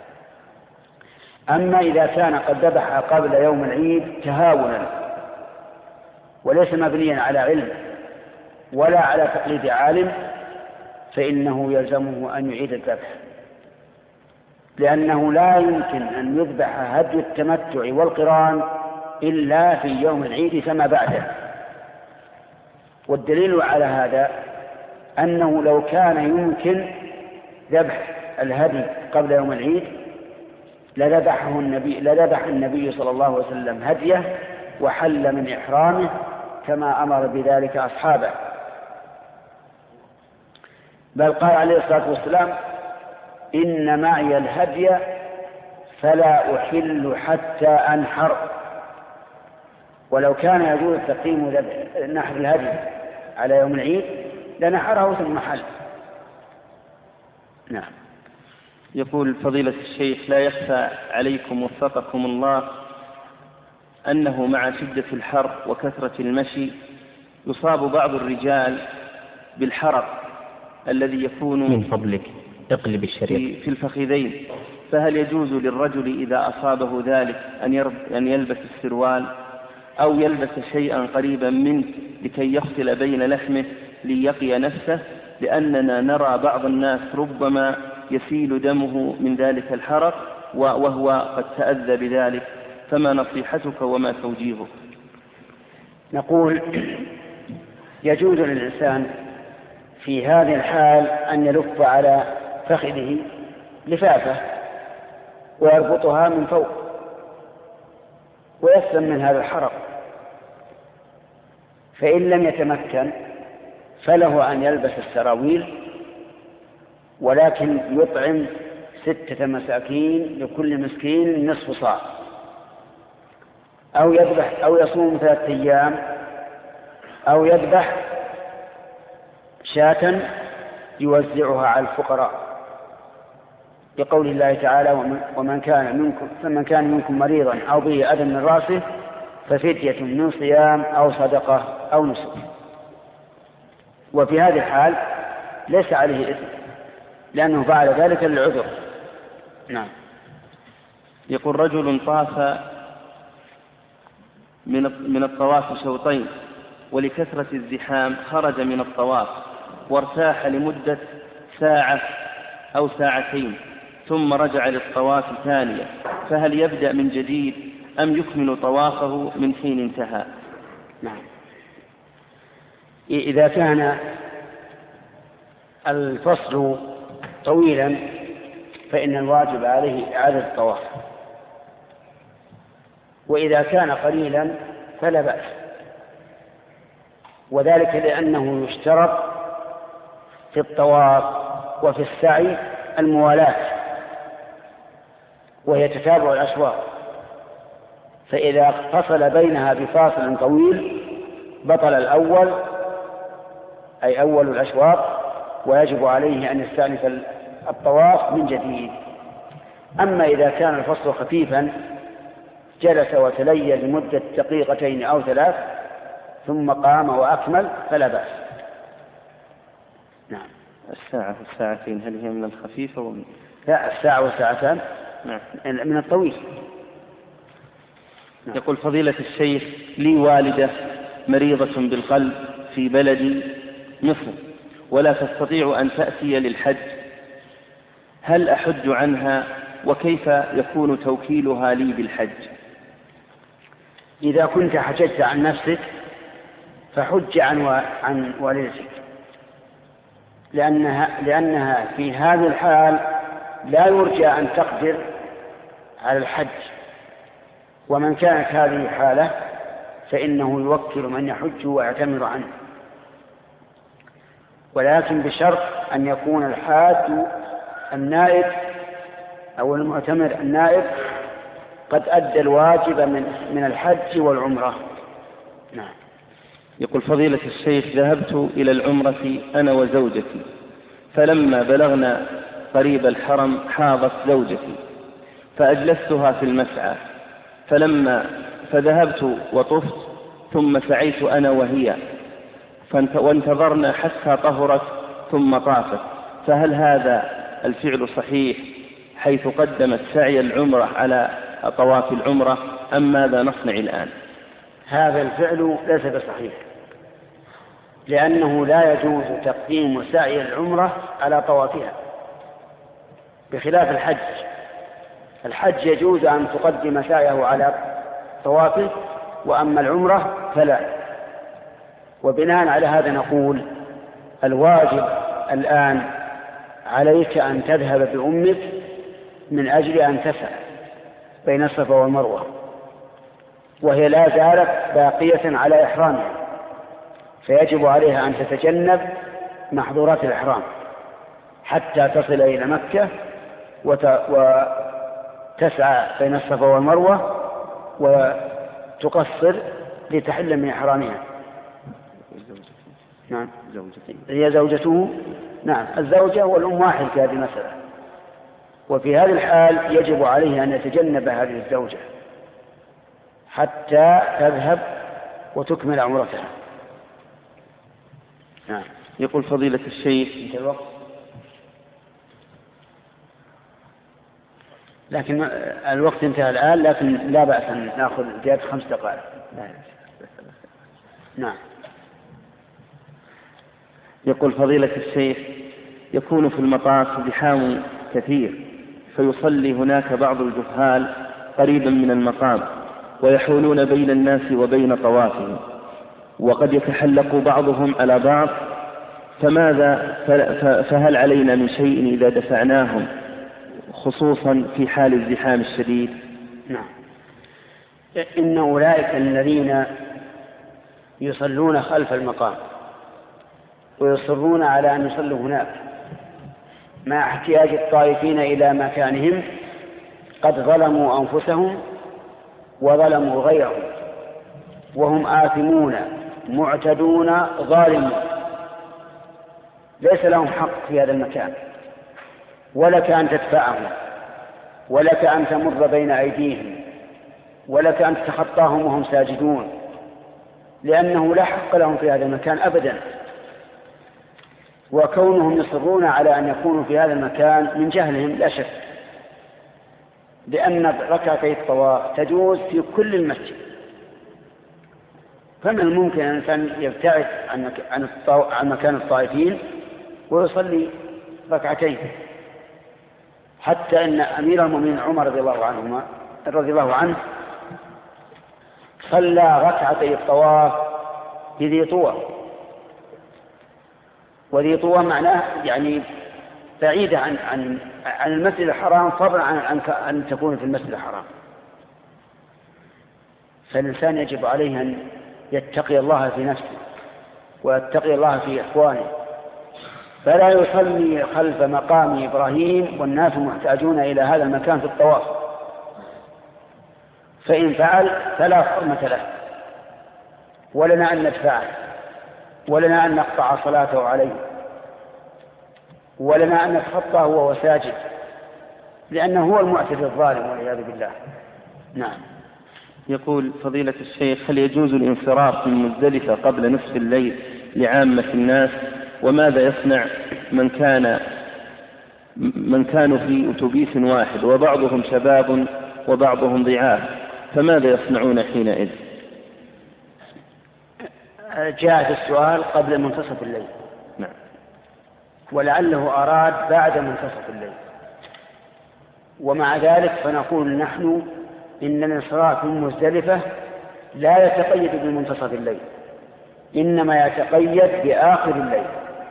أما إذا كان قد ذبح قبل يوم العيد تهاونا وليس مبنيا على علم ولا على تقليد عالم، فإنه يلزمه أن يعيد الذبح، لأنه لا يمكن أن يذبح هدي التمتع والقران إلا في يوم العيد فما بعده. والدليل على هذا أنه لو كان يمكن ذبح الهدي قبل يوم العيد لذبحه النبي لذبح النبي صلى الله عليه وسلم هديه وحل من إحرامه كما أمر بذلك أصحابه، بل قال عليه الصلاة والسلام: إن معي الهدي فلا أحل حتى أنحر. ولو كان يجوز تقييم نحر الهدي على يوم العيد لنحره ثم حل. نعم. يقول فضيلة الشيخ: لا يخفى عليكم وفقكم الله أنه مع شدة الحر وكثرة المشي يصاب بعض الرجال بالحرق الذي يكون من فضلك اقلب الشريط في الفخذين، فهل يجوز للرجل إذا أصابه ذلك أن يلبس السروال أو يلبس شيئا قريبا منه لكي يفصل بين لحمه ليقي نفسه؟ لأننا نرى بعض الناس ربما يسيل دمه من ذلك الحرق وهو قد تأذى بذلك، فما نصيحتك وما توجيهك؟ نقول يجوز للإنسان في هذه الحال أن يلف على فخذه لفافة ويربطها من فوق ويسلم من هذا الحرق، فإن لم يتمكن فله أن يلبس السراويل، ولكن يطعم ستة مساكين لكل مسكين نصف صاع، أو يذبح أو يصوم ثلاثة أيام، أو يذبح شاة يوزعها على الفقراء، لقول الله تعالى: ومن كان منكم فمن كان منكم مريضا أو به أذى من رأسه ففدية من صيام أو صدقة أو نسك. وفي هذه الحال ليس عليه إثم لأنه فعل ذلك للعذر. نعم. يقول رجل طاف من الطواف شوطين ولكثرة الزحام خرج من الطواف وارتاح لمدة ساعة أو ساعتين ثم رجع للطواف ثانية، فهل يبدأ من جديد أم يكمل طوافه من حين انتهى؟ نعم. إذا كان الفصل طويلا فإن الواجب عليه إعادة الطواف، وإذا كان قليلا فلا بأس، وذلك لأنه يشترط في الطواف وفي السعي الموالاة، وهي تتابع الأشواط، فإذا فصل بينها بفاصل طويل بطل الأول أي أول الأشواط، ويجب عليه أن يستأنف الطواف من جديد. أما إذا كان الفصل خفيفا جلس وتلي لمدة دقيقتين أو ثلاث ثم قام وأكمل فلا بأس. نعم. الساعة والساعتين هل هي من الخفيفة ومن... لا، الساعة والساعتان نعم. من الطويل. نعم. يقول فضيلة الشيخ: لي والدة مريضة بالقلب في بلد مصر ولا تستطيع أن تأتي للحج، هل أحج عنها وكيف يكون توكيلها لي بالحج؟ إذا كنت حججت عن نفسك فحج عن عن والدتك، لأنها لأنها في هذه الحال لا يرجى أن تقدر على الحج، ومن كانت هذه حالة فإنه يوكل من يحج ويعتمر عنه، ولكن بشرط أن يكون الحاج النائب أو المعتمر النائب قد أدى الواجب من من الحج والعمرة. نعم. يقول فضيلة الشيخ: ذهبت إلى العمرة أنا وزوجتي، فلما بلغنا قريب الحرم حاضت زوجتي فأجلستها في المسعى، فلما فذهبت وطفت ثم سعيت أنا وهي وانتظرنا حتى طهرت ثم طافت، فهل هذا الفعل صحيح حيث قدمت سعي العمرة على طواف العمرة أم ماذا نصنع الآن؟ هذا الفعل ليس بصحيح، لأنه لا يجوز تقديم سعي العمرة على طوافها، بخلاف الحج. الحج يجوز أن تقدم سعيه على طوافه، وأما العمرة فلا. وبناء على هذا نقول الواجب الآن عليك أن تذهب بأمك من أجل أن تسعى بين الصفا والمروة، وهي لا زالت باقية على إحرامها، فيجب عليها أن تتجنب محظورات الإحرام حتى تصل إلى مكة وتسعى بين الصفا والمروة وتقصر لتحل من إحرامها. نعم. هي زوجته. نعم، الزوجة والأم واحد في هذه المسألة، وفي هذه الحال يجب عليه أن يتجنب هذه الزوجة حتى تذهب وتكمل عمرتها. نعم. يقول فضيلة الشيخ: الوقت، لكن الوقت انتهى الآن، لكن لا بأس أن نأخذ زيادة خمس دقائق. نعم. يقول فضيلة الشيخ: يكون في المطاف زحام كثير، فيصلي هناك بعض الجهال قريبا من المقام ويحولون بين الناس وبين طوافهم، وقد يتحلق بعضهم على بعض، فماذا فهل علينا من شيء إذا دفعناهم خصوصا في حال الزحام الشديد؟ نعم. إن أولئك الذين يصلون خلف المقام ويصرون على أن يصلوا هناك مع احتياج الطائفين إلى مكانهم قد ظلموا أنفسهم وظلموا غيرهم، وهم آثمون معتدون ظالمون، ليس لهم حق في هذا المكان، ولك أن تدفعهم، ولك أن تمر بين أيديهم، ولك أن تتخطاهم وهم ساجدون، لأنه لا حق لهم في هذا المكان أبدا. وكونهم يصرون على أن يكونوا في هذا المكان من جهلهم لا شك، لأن ركعتي الطواف تجوز في كل المسجد، فمن الممكن أن الإنسان يبتعد عن عن مكان الطائفين ويصلي ركعتين، حتى أن أمير المؤمنين عمر رضي الله عنه رضي الله عنه صلى ركعتي الطواف بذي طوى، وذي طوى معناه يعني بعيدة عن عن عن المسجد الحرام، فضلا عن عن أن تكون في المسجد الحرام. فالإنسان يجب عليه أن يتقي الله في نفسه ويتقي الله في إخوانه، فلا يصلي خلف مقام إبراهيم والناس محتاجون إلى هذا المكان في الطواف، فإن فعل فلا حرمة له، ولنا أن ندفعه، ولنا أن نقطع صلاته عليه، ولنا أن نتخطاه وهو ساجد، لأنه هو المعتدي الظالم والعياذ بالله. نعم. يقول فضيلة الشيخ: هل يجوز الانصراف من مزدلفة قبل نصف الليل لعامة الناس؟ وماذا يصنع من كان من كانوا في أتوبيس واحد وبعضهم شباب وبعضهم ضعاف، فماذا يصنعون حينئذ؟ جاء في السؤال قبل منتصف الليل. نعم. ولعله أراد بعد منتصف الليل، ومع ذلك فنقول نحن إن الانصراف من مزدلفة لا يتقيد بمنتصف الليل، إنما يتقيد بآخر الليل،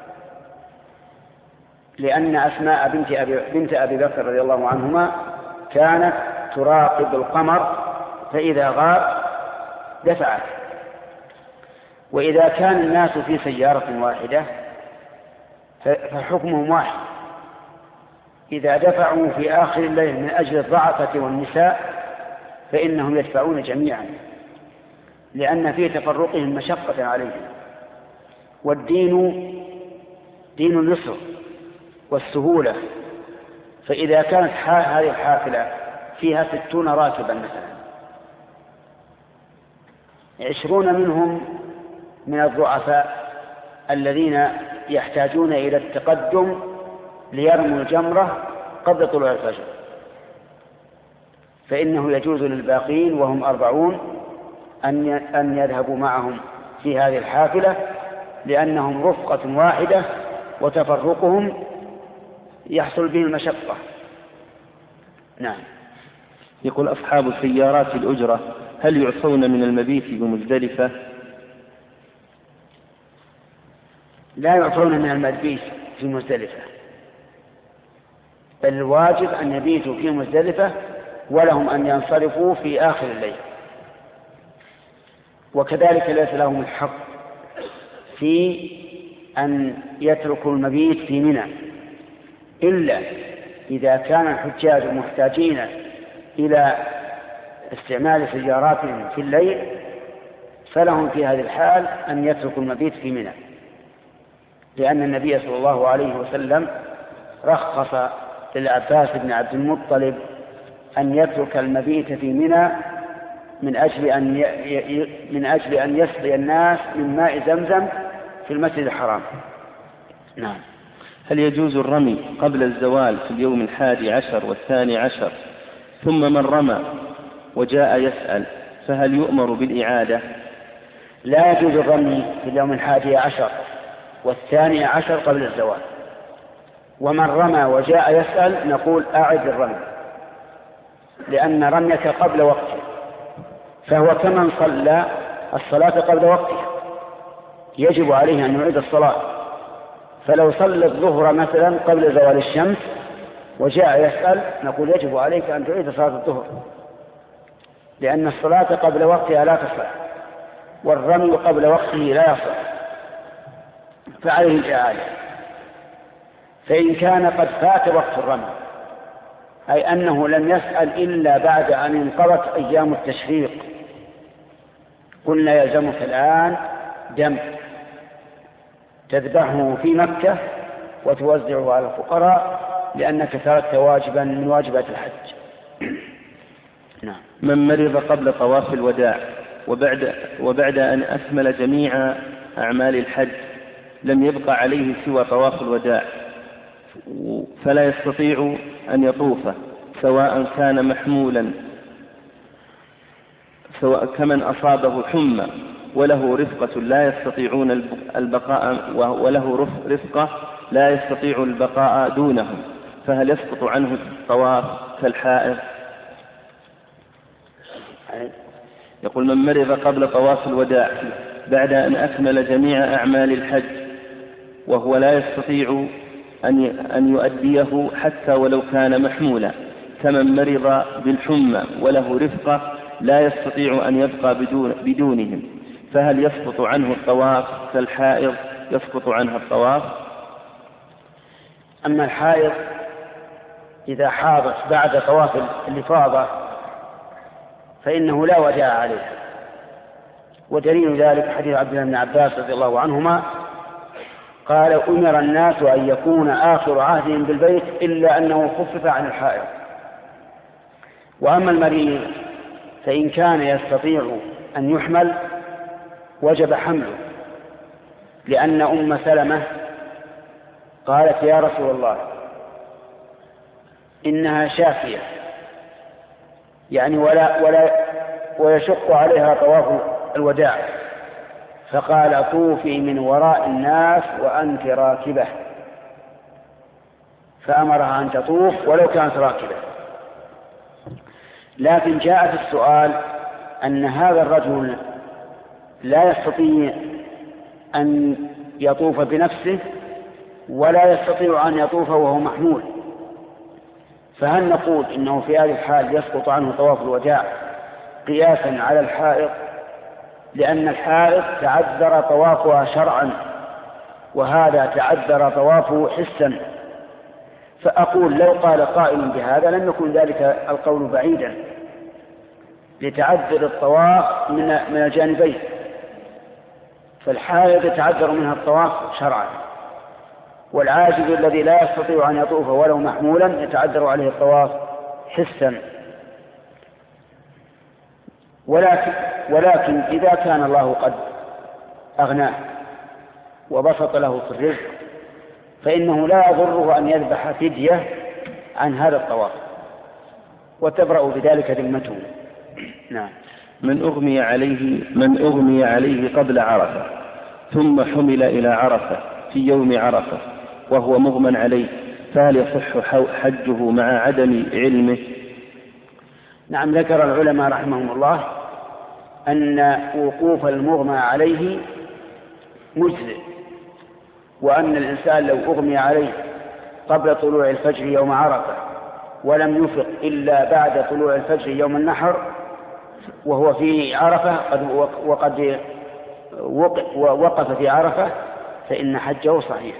لأن أسماء بنت أبي, بنت أبي بكر رضي الله عنهما كانت تراقب القمر، فإذا غاب دفعت. وإذا كان الناس في سيارة واحدة فحكمهم واحد، إذا دفعوا في آخر الليل من أجل الضعفة والنساء فإنهم يدفعون جميعا، لأن في تفرقهم مشقة عليهم، والدين دين اليسر والسهولة. فإذا كانت هذه الحافلة فيها ستون راكبا مثلا، عشرون منهم من الضعفاء الذين يحتاجون إلى التقدم ليرموا الجمرة قبل طلوع الفجر، فإنه يجوز للباقين وهم أربعون أن يذهبوا معهم في هذه الحافلة، لأنهم رفقة واحدة وتفرقهم يحصل به المشقة. نعم. يقول أصحاب سيارات الأجرة هل يعصون من المبيت بمزدلفة؟ لا يعصون من المبيت في مزدلفة، بل الواجب أن يبيتوا في مزدلفة، ولهم أن ينصرفوا في آخر الليل. وكذلك ليس لهم الحق في أن يتركوا المبيت في منى، إلا إذا كان الحجاج محتاجين إلى استعمال سياراتهم في الليل، فلهم في هذه الحال أن يتركوا المبيت في منى، لأن النبي صلى الله عليه وسلم رخص للعباس بن عبد المطلب أن يترك المبيت في منى من أجل أن ي... من أجل أن يسقي الناس من ماء زمزم في المسجد الحرام. نعم. هل يجوز الرمي قبل الزوال في اليوم الحادي عشر والثاني عشر، ثم من رمى وجاء يسأل فهل يؤمر بالإعادة؟ لا يجوز الرمي في اليوم الحادي عشر والثاني عشر قبل الزوال، ومن رمى وجاء يسأل نقول أعد الرمي، لأن رميك قبل وقته، فهو كمن صلى الصلاة قبل وقتها يجب عليه أن يعيد الصلاة. فلو صلى الظهر مثلا قبل زوال الشمس وجاء يسأل نقول يجب عليك أن تعيد صلاة الظهر، لأن الصلاة قبل وقتها لا تصح، والرمي قبل وقته لا يصح، فعليه الإعادة. فإن كان قد فات وقت الرمي، أي أنه لم يسأل إلا بعد أن انقضت أيام التشريق، قلنا يلزمك الآن دم تذبحه في مكة وتوزعه على الفقراء، لأنك تركت واجبا من واجبات الحج. نعم. من مرض قبل طواف الوداع وبعد, وبعد أن أكمل جميع أعمال الحج لم يبقى عليه سوى طواف الوداع، فلا يستطيع أن يطوف، سواء كان محمولا سواء كمن أصابه حمى وله رفقة لا يستطيعون البقاء وله رفقة لا يستطيع البقاء دونهم، فهل يسقط عنه الطواف كالحائض؟ يقول: من مرض قبل طواف الوداع بعد أن أكمل جميع أعمال الحج وهو لا يستطيع أن يؤديه حتى ولو كان محمولا، كمن مرض بالحمى وله رفقة لا يستطيع أن يبقى بدون بدونهم، فهل يسقط عنه الطواف كالحائض يسقط عنها الطواف؟ أما الحائض إذا حاضت بعد طواف الإفاضة فإنه لا وداع عليه، ودليل ذلك حديث عبد الله بن عباس رضي الله عنهما قال: أمر الناس أن يكون آخر عهدهم بالبيت إلا أنه خفف عن الحائض. وأما المريض فإن كان يستطيع أن يحمل وجب حمله، لأن أم سلمة قالت: يا رسول الله إنها شافية، يعني ولا ولا ويشق عليها طواف الوداع، فقال: طوفي من وراء الناس وأنت راكبة، فأمرها أن تطوف ولو كانت راكبة. لكن جاء في السؤال أن هذا الرجل لا يستطيع أن يطوف بنفسه ولا يستطيع أن يطوف وهو محمول، فهل نقول إنه في هذه الحال يسقط عنه طواف الوداع قياسا على الحائض؟ لأن الحائض تعذر طوافها شرعا وهذا تعذر طوافه حسا. فأقول لو قال قائل بهذا لم يكن ذلك القول بعيدا، لتعذر الطواف من من الجانبين، فالحائض يتعذر منها الطواف شرعا، والعاجز الذي لا يستطيع أن يطوف ولو محمولا يتعذر عليه الطواف حسا. ولكن, ولكن إذا كان الله قد أغناه وبسط له في الرزق فإنه لا يضره أن يذبح فدية عن هذا الطواف وتبرأ بذلك ذمته. نعم. من أغمي عليه من أغمي عليه قبل عرفة ثم حمل إلى عرفة في يوم عرفة وهو مغمى عليه، فهل يصح حجه مع عدم علمه؟ نعم. ذكر العلماء رحمهم الله أن وقوف المغمى عليه مجزئ، وأن الإنسان لو أغمي عليه قبل طلوع الفجر يوم عرفة ولم يفق إلا بعد طلوع الفجر يوم النحر وهو في عرفة وقد وقف في عرفة فإن حجه صحيح.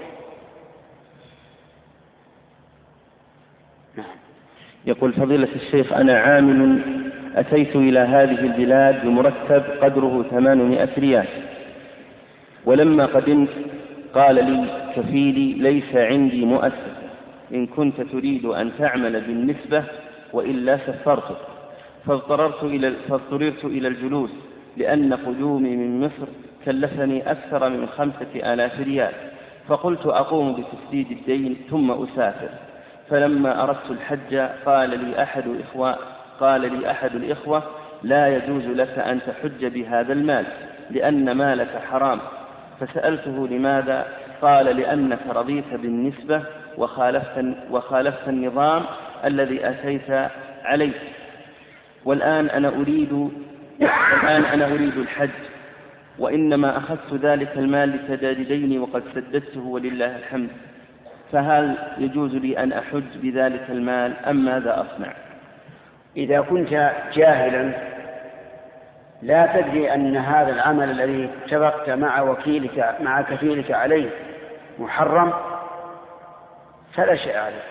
نعم. يقول: فضيلة الشيخ، أنا عامل أتيت إلى هذه البلاد بمرتب قدره ثمانمائة ريال، ولما قدمت قال لي كفيلي: ليس عندي مؤسسة، إن كنت تريد أن تعمل بالنسبة وإلا سفرتك، فاضطررت إلى, فاضطررت إلى الجلوس لأن قدومي من مصر كلفني أكثر من خمسة آلاف ريال، فقلت أقوم بتسديد الدين ثم أسافر. فلما أردت الحج قال لي أحد الإخوة قال لي أحد الإخوة: لا يجوز لك أن تحج بهذا المال لأن مالك حرام. فسألته: لماذا؟ قال: لأنك رضيت بالنسبة وخالفت, وخالفت النظام الذي أتيت عليه، والآن أنا أريد الآن أنا أريد الحج، وإنما أخذت ذلك المال لسداد ديني وقد سددته ولله الحمد، فهل يجوز لي أن أحج بذلك المال أم ماذا أصنع؟ إذا كنت جاهلا لا تدري أن هذا العمل الذي اتفقت مع وكيلك مع كفيلك عليه محرم فلا شيء عليك،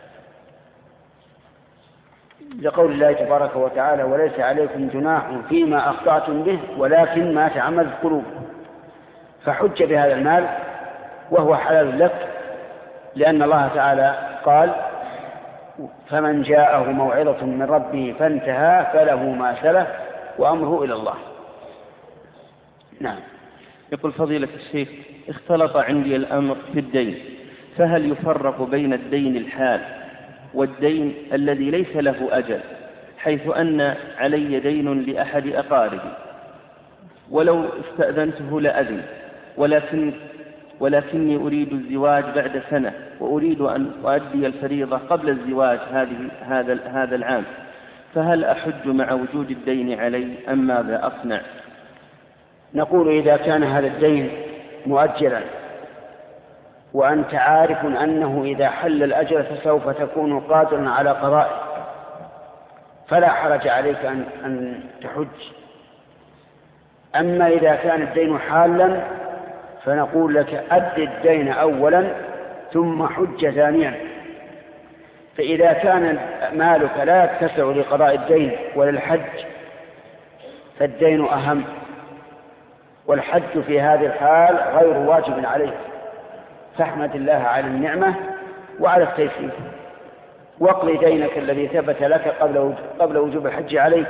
لقول الله تبارك وتعالى: وليس عليكم جناح فيما أخطأتم به ولكن ما تعمدت قلوبكم. فحج بهذا المال وهو حلال لك، لأن الله تعالى قال: فمن جاءه موعظة من ربه فانتهى فله ما سلف وأمره إلى الله. نعم. يقول: فضيلة الشيخ، اختلط عندي الأمر في الدين، فهل يفرق بين الدين الحال والدين الذي ليس له أجل، حيث أن علي دين لأحد أقاربي ولو استأذنته لأذن، ولكن ولكني أريد الزواج بعد سنة وأريد أن أؤدي الفريضة قبل الزواج هذه هذا هذا العام، فهل أحج مع وجود الدين علي أم ماذا أصنع؟ نقول إذا كان هذا الدين مؤجلا وأنت عارف أنه إذا حل الأجل فسوف تكون قادرا على قضائه فلا حرج عليك أن, أن تحج. أما إذا كان الدين حالا فنقول لك أد الدين أولا ثم حج ثانيا. فإذا كان مالك لا يتسع لقضاء الدين وللحج فالدين أهم، والحج في هذه الحال غير واجب عليك، فاحمد الله على النعمة وعلى التيسير واقضي دينك الذي ثبت لك قبل قبل وجوب الحج عليك.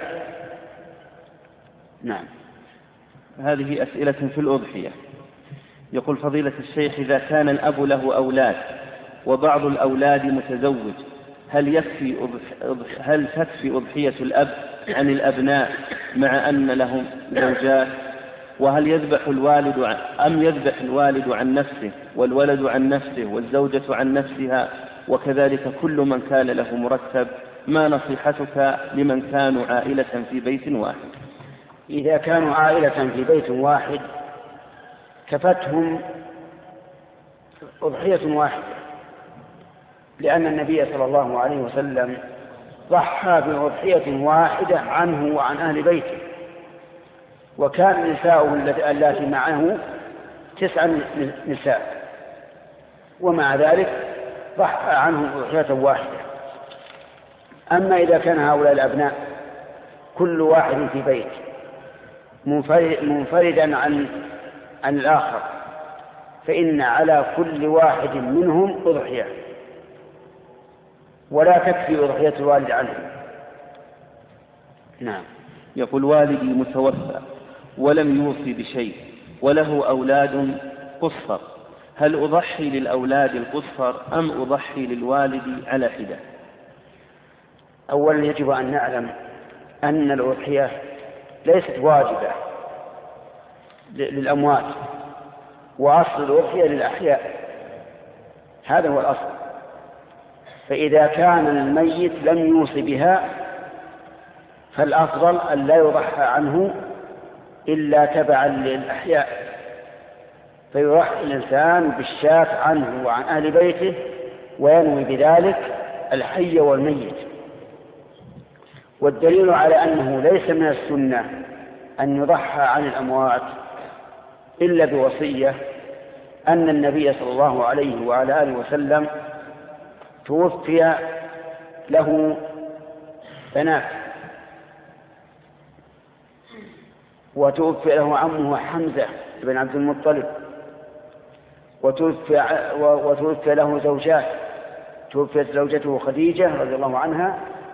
نعم. هذه أسئلة في الأضحية. يقول فضيلة الشيخ إذا كان الأب له أولاد وبعض الأولاد متزوج هل يكفي أضح... هل تكفي أضحية الأب عن الأبناء مع أن لهم زوجات؟ وهل يذبح الوالد عن... أم يذبح الوالد عن نفسه والولد عن نفسه والزوجة عن نفسها وكذلك كل من كان له مرتب؟ ما نصيحتك لمن كانوا عائلة في بيت واحد؟ إذا كانوا عائلة في بيت واحد كفتهم أضحية واحدة، لأن النبي صلى الله عليه وسلم ضحى بأضحية واحدة عنه وعن أهل بيته، وكان نساؤه اللاتي معه تسع نساء ومع ذلك ضحى عنهم أضحية واحدة. أما إذا كان هؤلاء الأبناء كل واحد في بيت منفردا عن عن الآخر فإن على كل واحد منهم أضحية ولا تكفي أضحية الوالد عنه. نعم. يقول والدي متوفى ولم يوصي بشيء وله أولاد قصر، هل أضحي للأولاد القصر أم أضحي للوالد على حدة؟ أولا يجب أن نعلم أن الأضحية ليست واجبة للأموات، وأصل الأضحية للأحياء، هذا هو الأصل. فإذا كان الميت لم يوصي بها فالأفضل أن لا يضحى عنه إلا تبعا للأحياء، فيضحي الإنسان بالشاة عنه وعن أهل بيته وينوي بذلك الحي والميت. والدليل على أنه ليس من السنة أن يضحى عن الأموات إلا بوصية أن النبي صلى الله عليه وعلى آله وسلم توفي له بنات، وتوفي له عمه حمزة بن عبد المطلب، وتوفي, وتوفي له زوجات، توفيت زوجته خديجة رضي الله عنها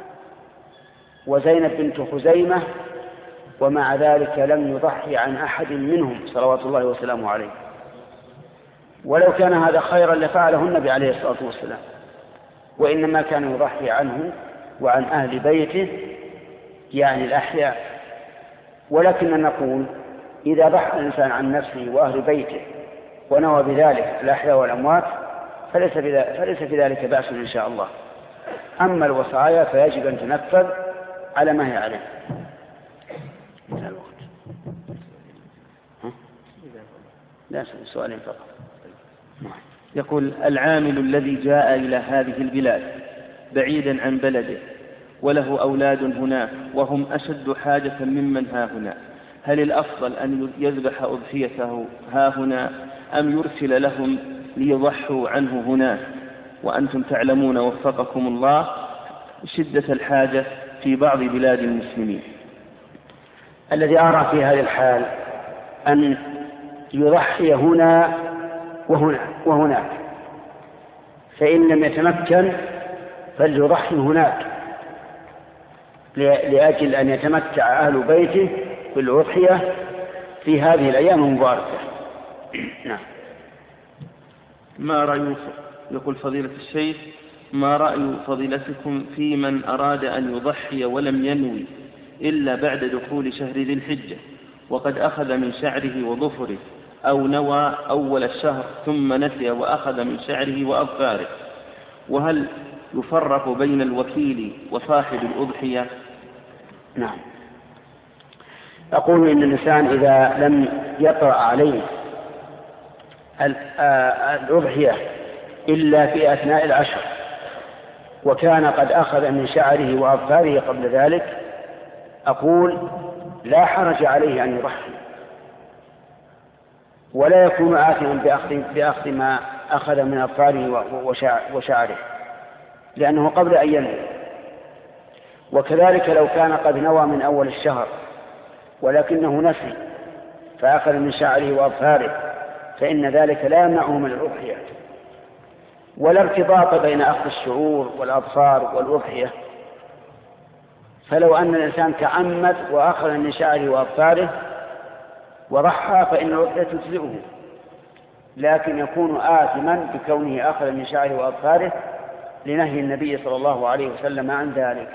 وزينب بنت خزيمة، ومع ذلك لم يضحي عن أحد منهم صلوات الله وسلامه عليه. ولو كان هذا خيرا لفعله النبي عليه الصلاة والسلام، وإنما كان يضحي عنه وعن أهل بيته يعني الأحياء. ولكن نقول إذا ضحى الإنسان عن نفسه وأهل بيته ونوى بذلك الأحياء والأموات فليس فليس في ذلك بأس إن شاء الله. أما الوصايا فيجب أن تنفذ على ما هي عليه. لا سؤالين فقط. يقول العامل الذي جاء إلى هذه البلاد بعيدا عن بلده وله أولاد هناك وهم أشد حاجة ممن ها هنا، هل الأفضل أن يذبح أضحيته ها هنا أم يرسل لهم ليضحوا عنه هناك؟ وأنتم تعلمون وفقكم الله شدة الحاجة في بعض بلاد المسلمين. الذي أرى في هذه الحال أن يضحي هنا وهنا وهناك، فإن لم يتمكن فليضحي هناك لأجل أن يتمتع أهل بيته بالأضحية في هذه الأيام المباركة. نعم. ما رأي يقول فضيلة الشيخ ما رأي فضيلتكم في من أراد أن يضحي ولم ينوي إلا بعد دخول شهر ذي الحجة وقد أخذ من شعره وظفره، أو نوى أول الشهر ثم نسي وأخذ من شعره وأظفاره؟ وهل يفرق بين الوكيل وصاحب الأضحية نعم. أقول إن الإنسان إذا لم يطرأ عليه الأضحية إلا في أثناء العشر وكان قد أخذ من شعره وأظفاره قبل ذلك، أقول لا حرج عليه أن يضحي، ولا يكون آثما بأخذ, بأخذ ما أخذ من أظفاره وشعره، لأنه قبل أن ينوي. وكذلك لو كان قد نوى من أول الشهر ولكنه نسي فأخذ من شعره وأظفاره، فإن ذلك لا يمنعه من الأضحية. ولا ارتباط بين أخذ الشعور والأظفار والأضحية، فلو أن الإنسان تعمد وأخذ من شعره وأظفاره وضحى فإن الأضحية تجزئه، لكن يكون آثما بكونه أخذ من شعره وأظفاره لنهي النبي صلى الله عليه وسلم عن ذلك.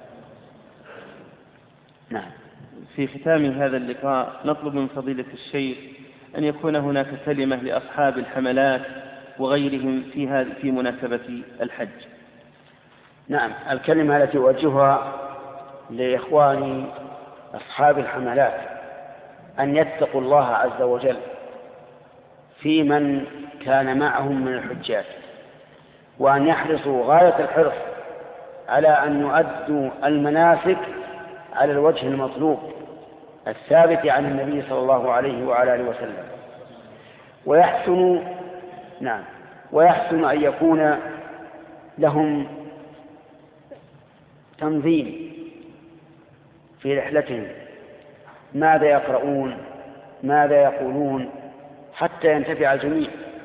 نعم. في ختام هذا اللقاء نطلب من فضيلة الشيخ أن يكون هناك كلمة لأصحاب الحملات وغيرهم في هذه في مناسبة الحج. نعم، الكلمة التي أوجهها لإخواني أصحاب الحملات أن يتقوا الله عز وجل في من كان معهم من الحجاج، وأن يحرصوا غاية الحرص على أن يؤدوا المناسك على الوجه المطلوب الثابت عن النبي صلى الله عليه وعلى آله وسلم. ويحسن نعم ويحسن أن يكون لهم تنظيم في رحلتهم، ماذا يقرؤون، ماذا يقولون، حتى ينتفع الجميع.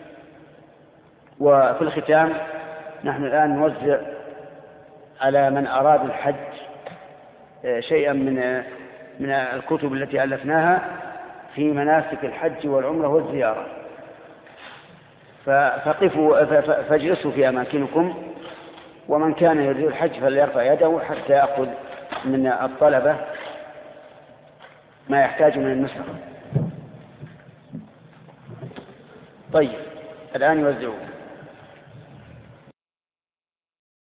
وفي الختام نحن الآن نوزع على من أراد الحج شيئا من من الكتب التي ألفناها في مناسك الحج والعمرة والزيارة، فقفوا فاجلسوا في أماكنكم، ومن كان يريد الحج فليرفع يده حتى يأخذ من الطلبة ما يحتاج من النسخ. طيب الآن يوزعون.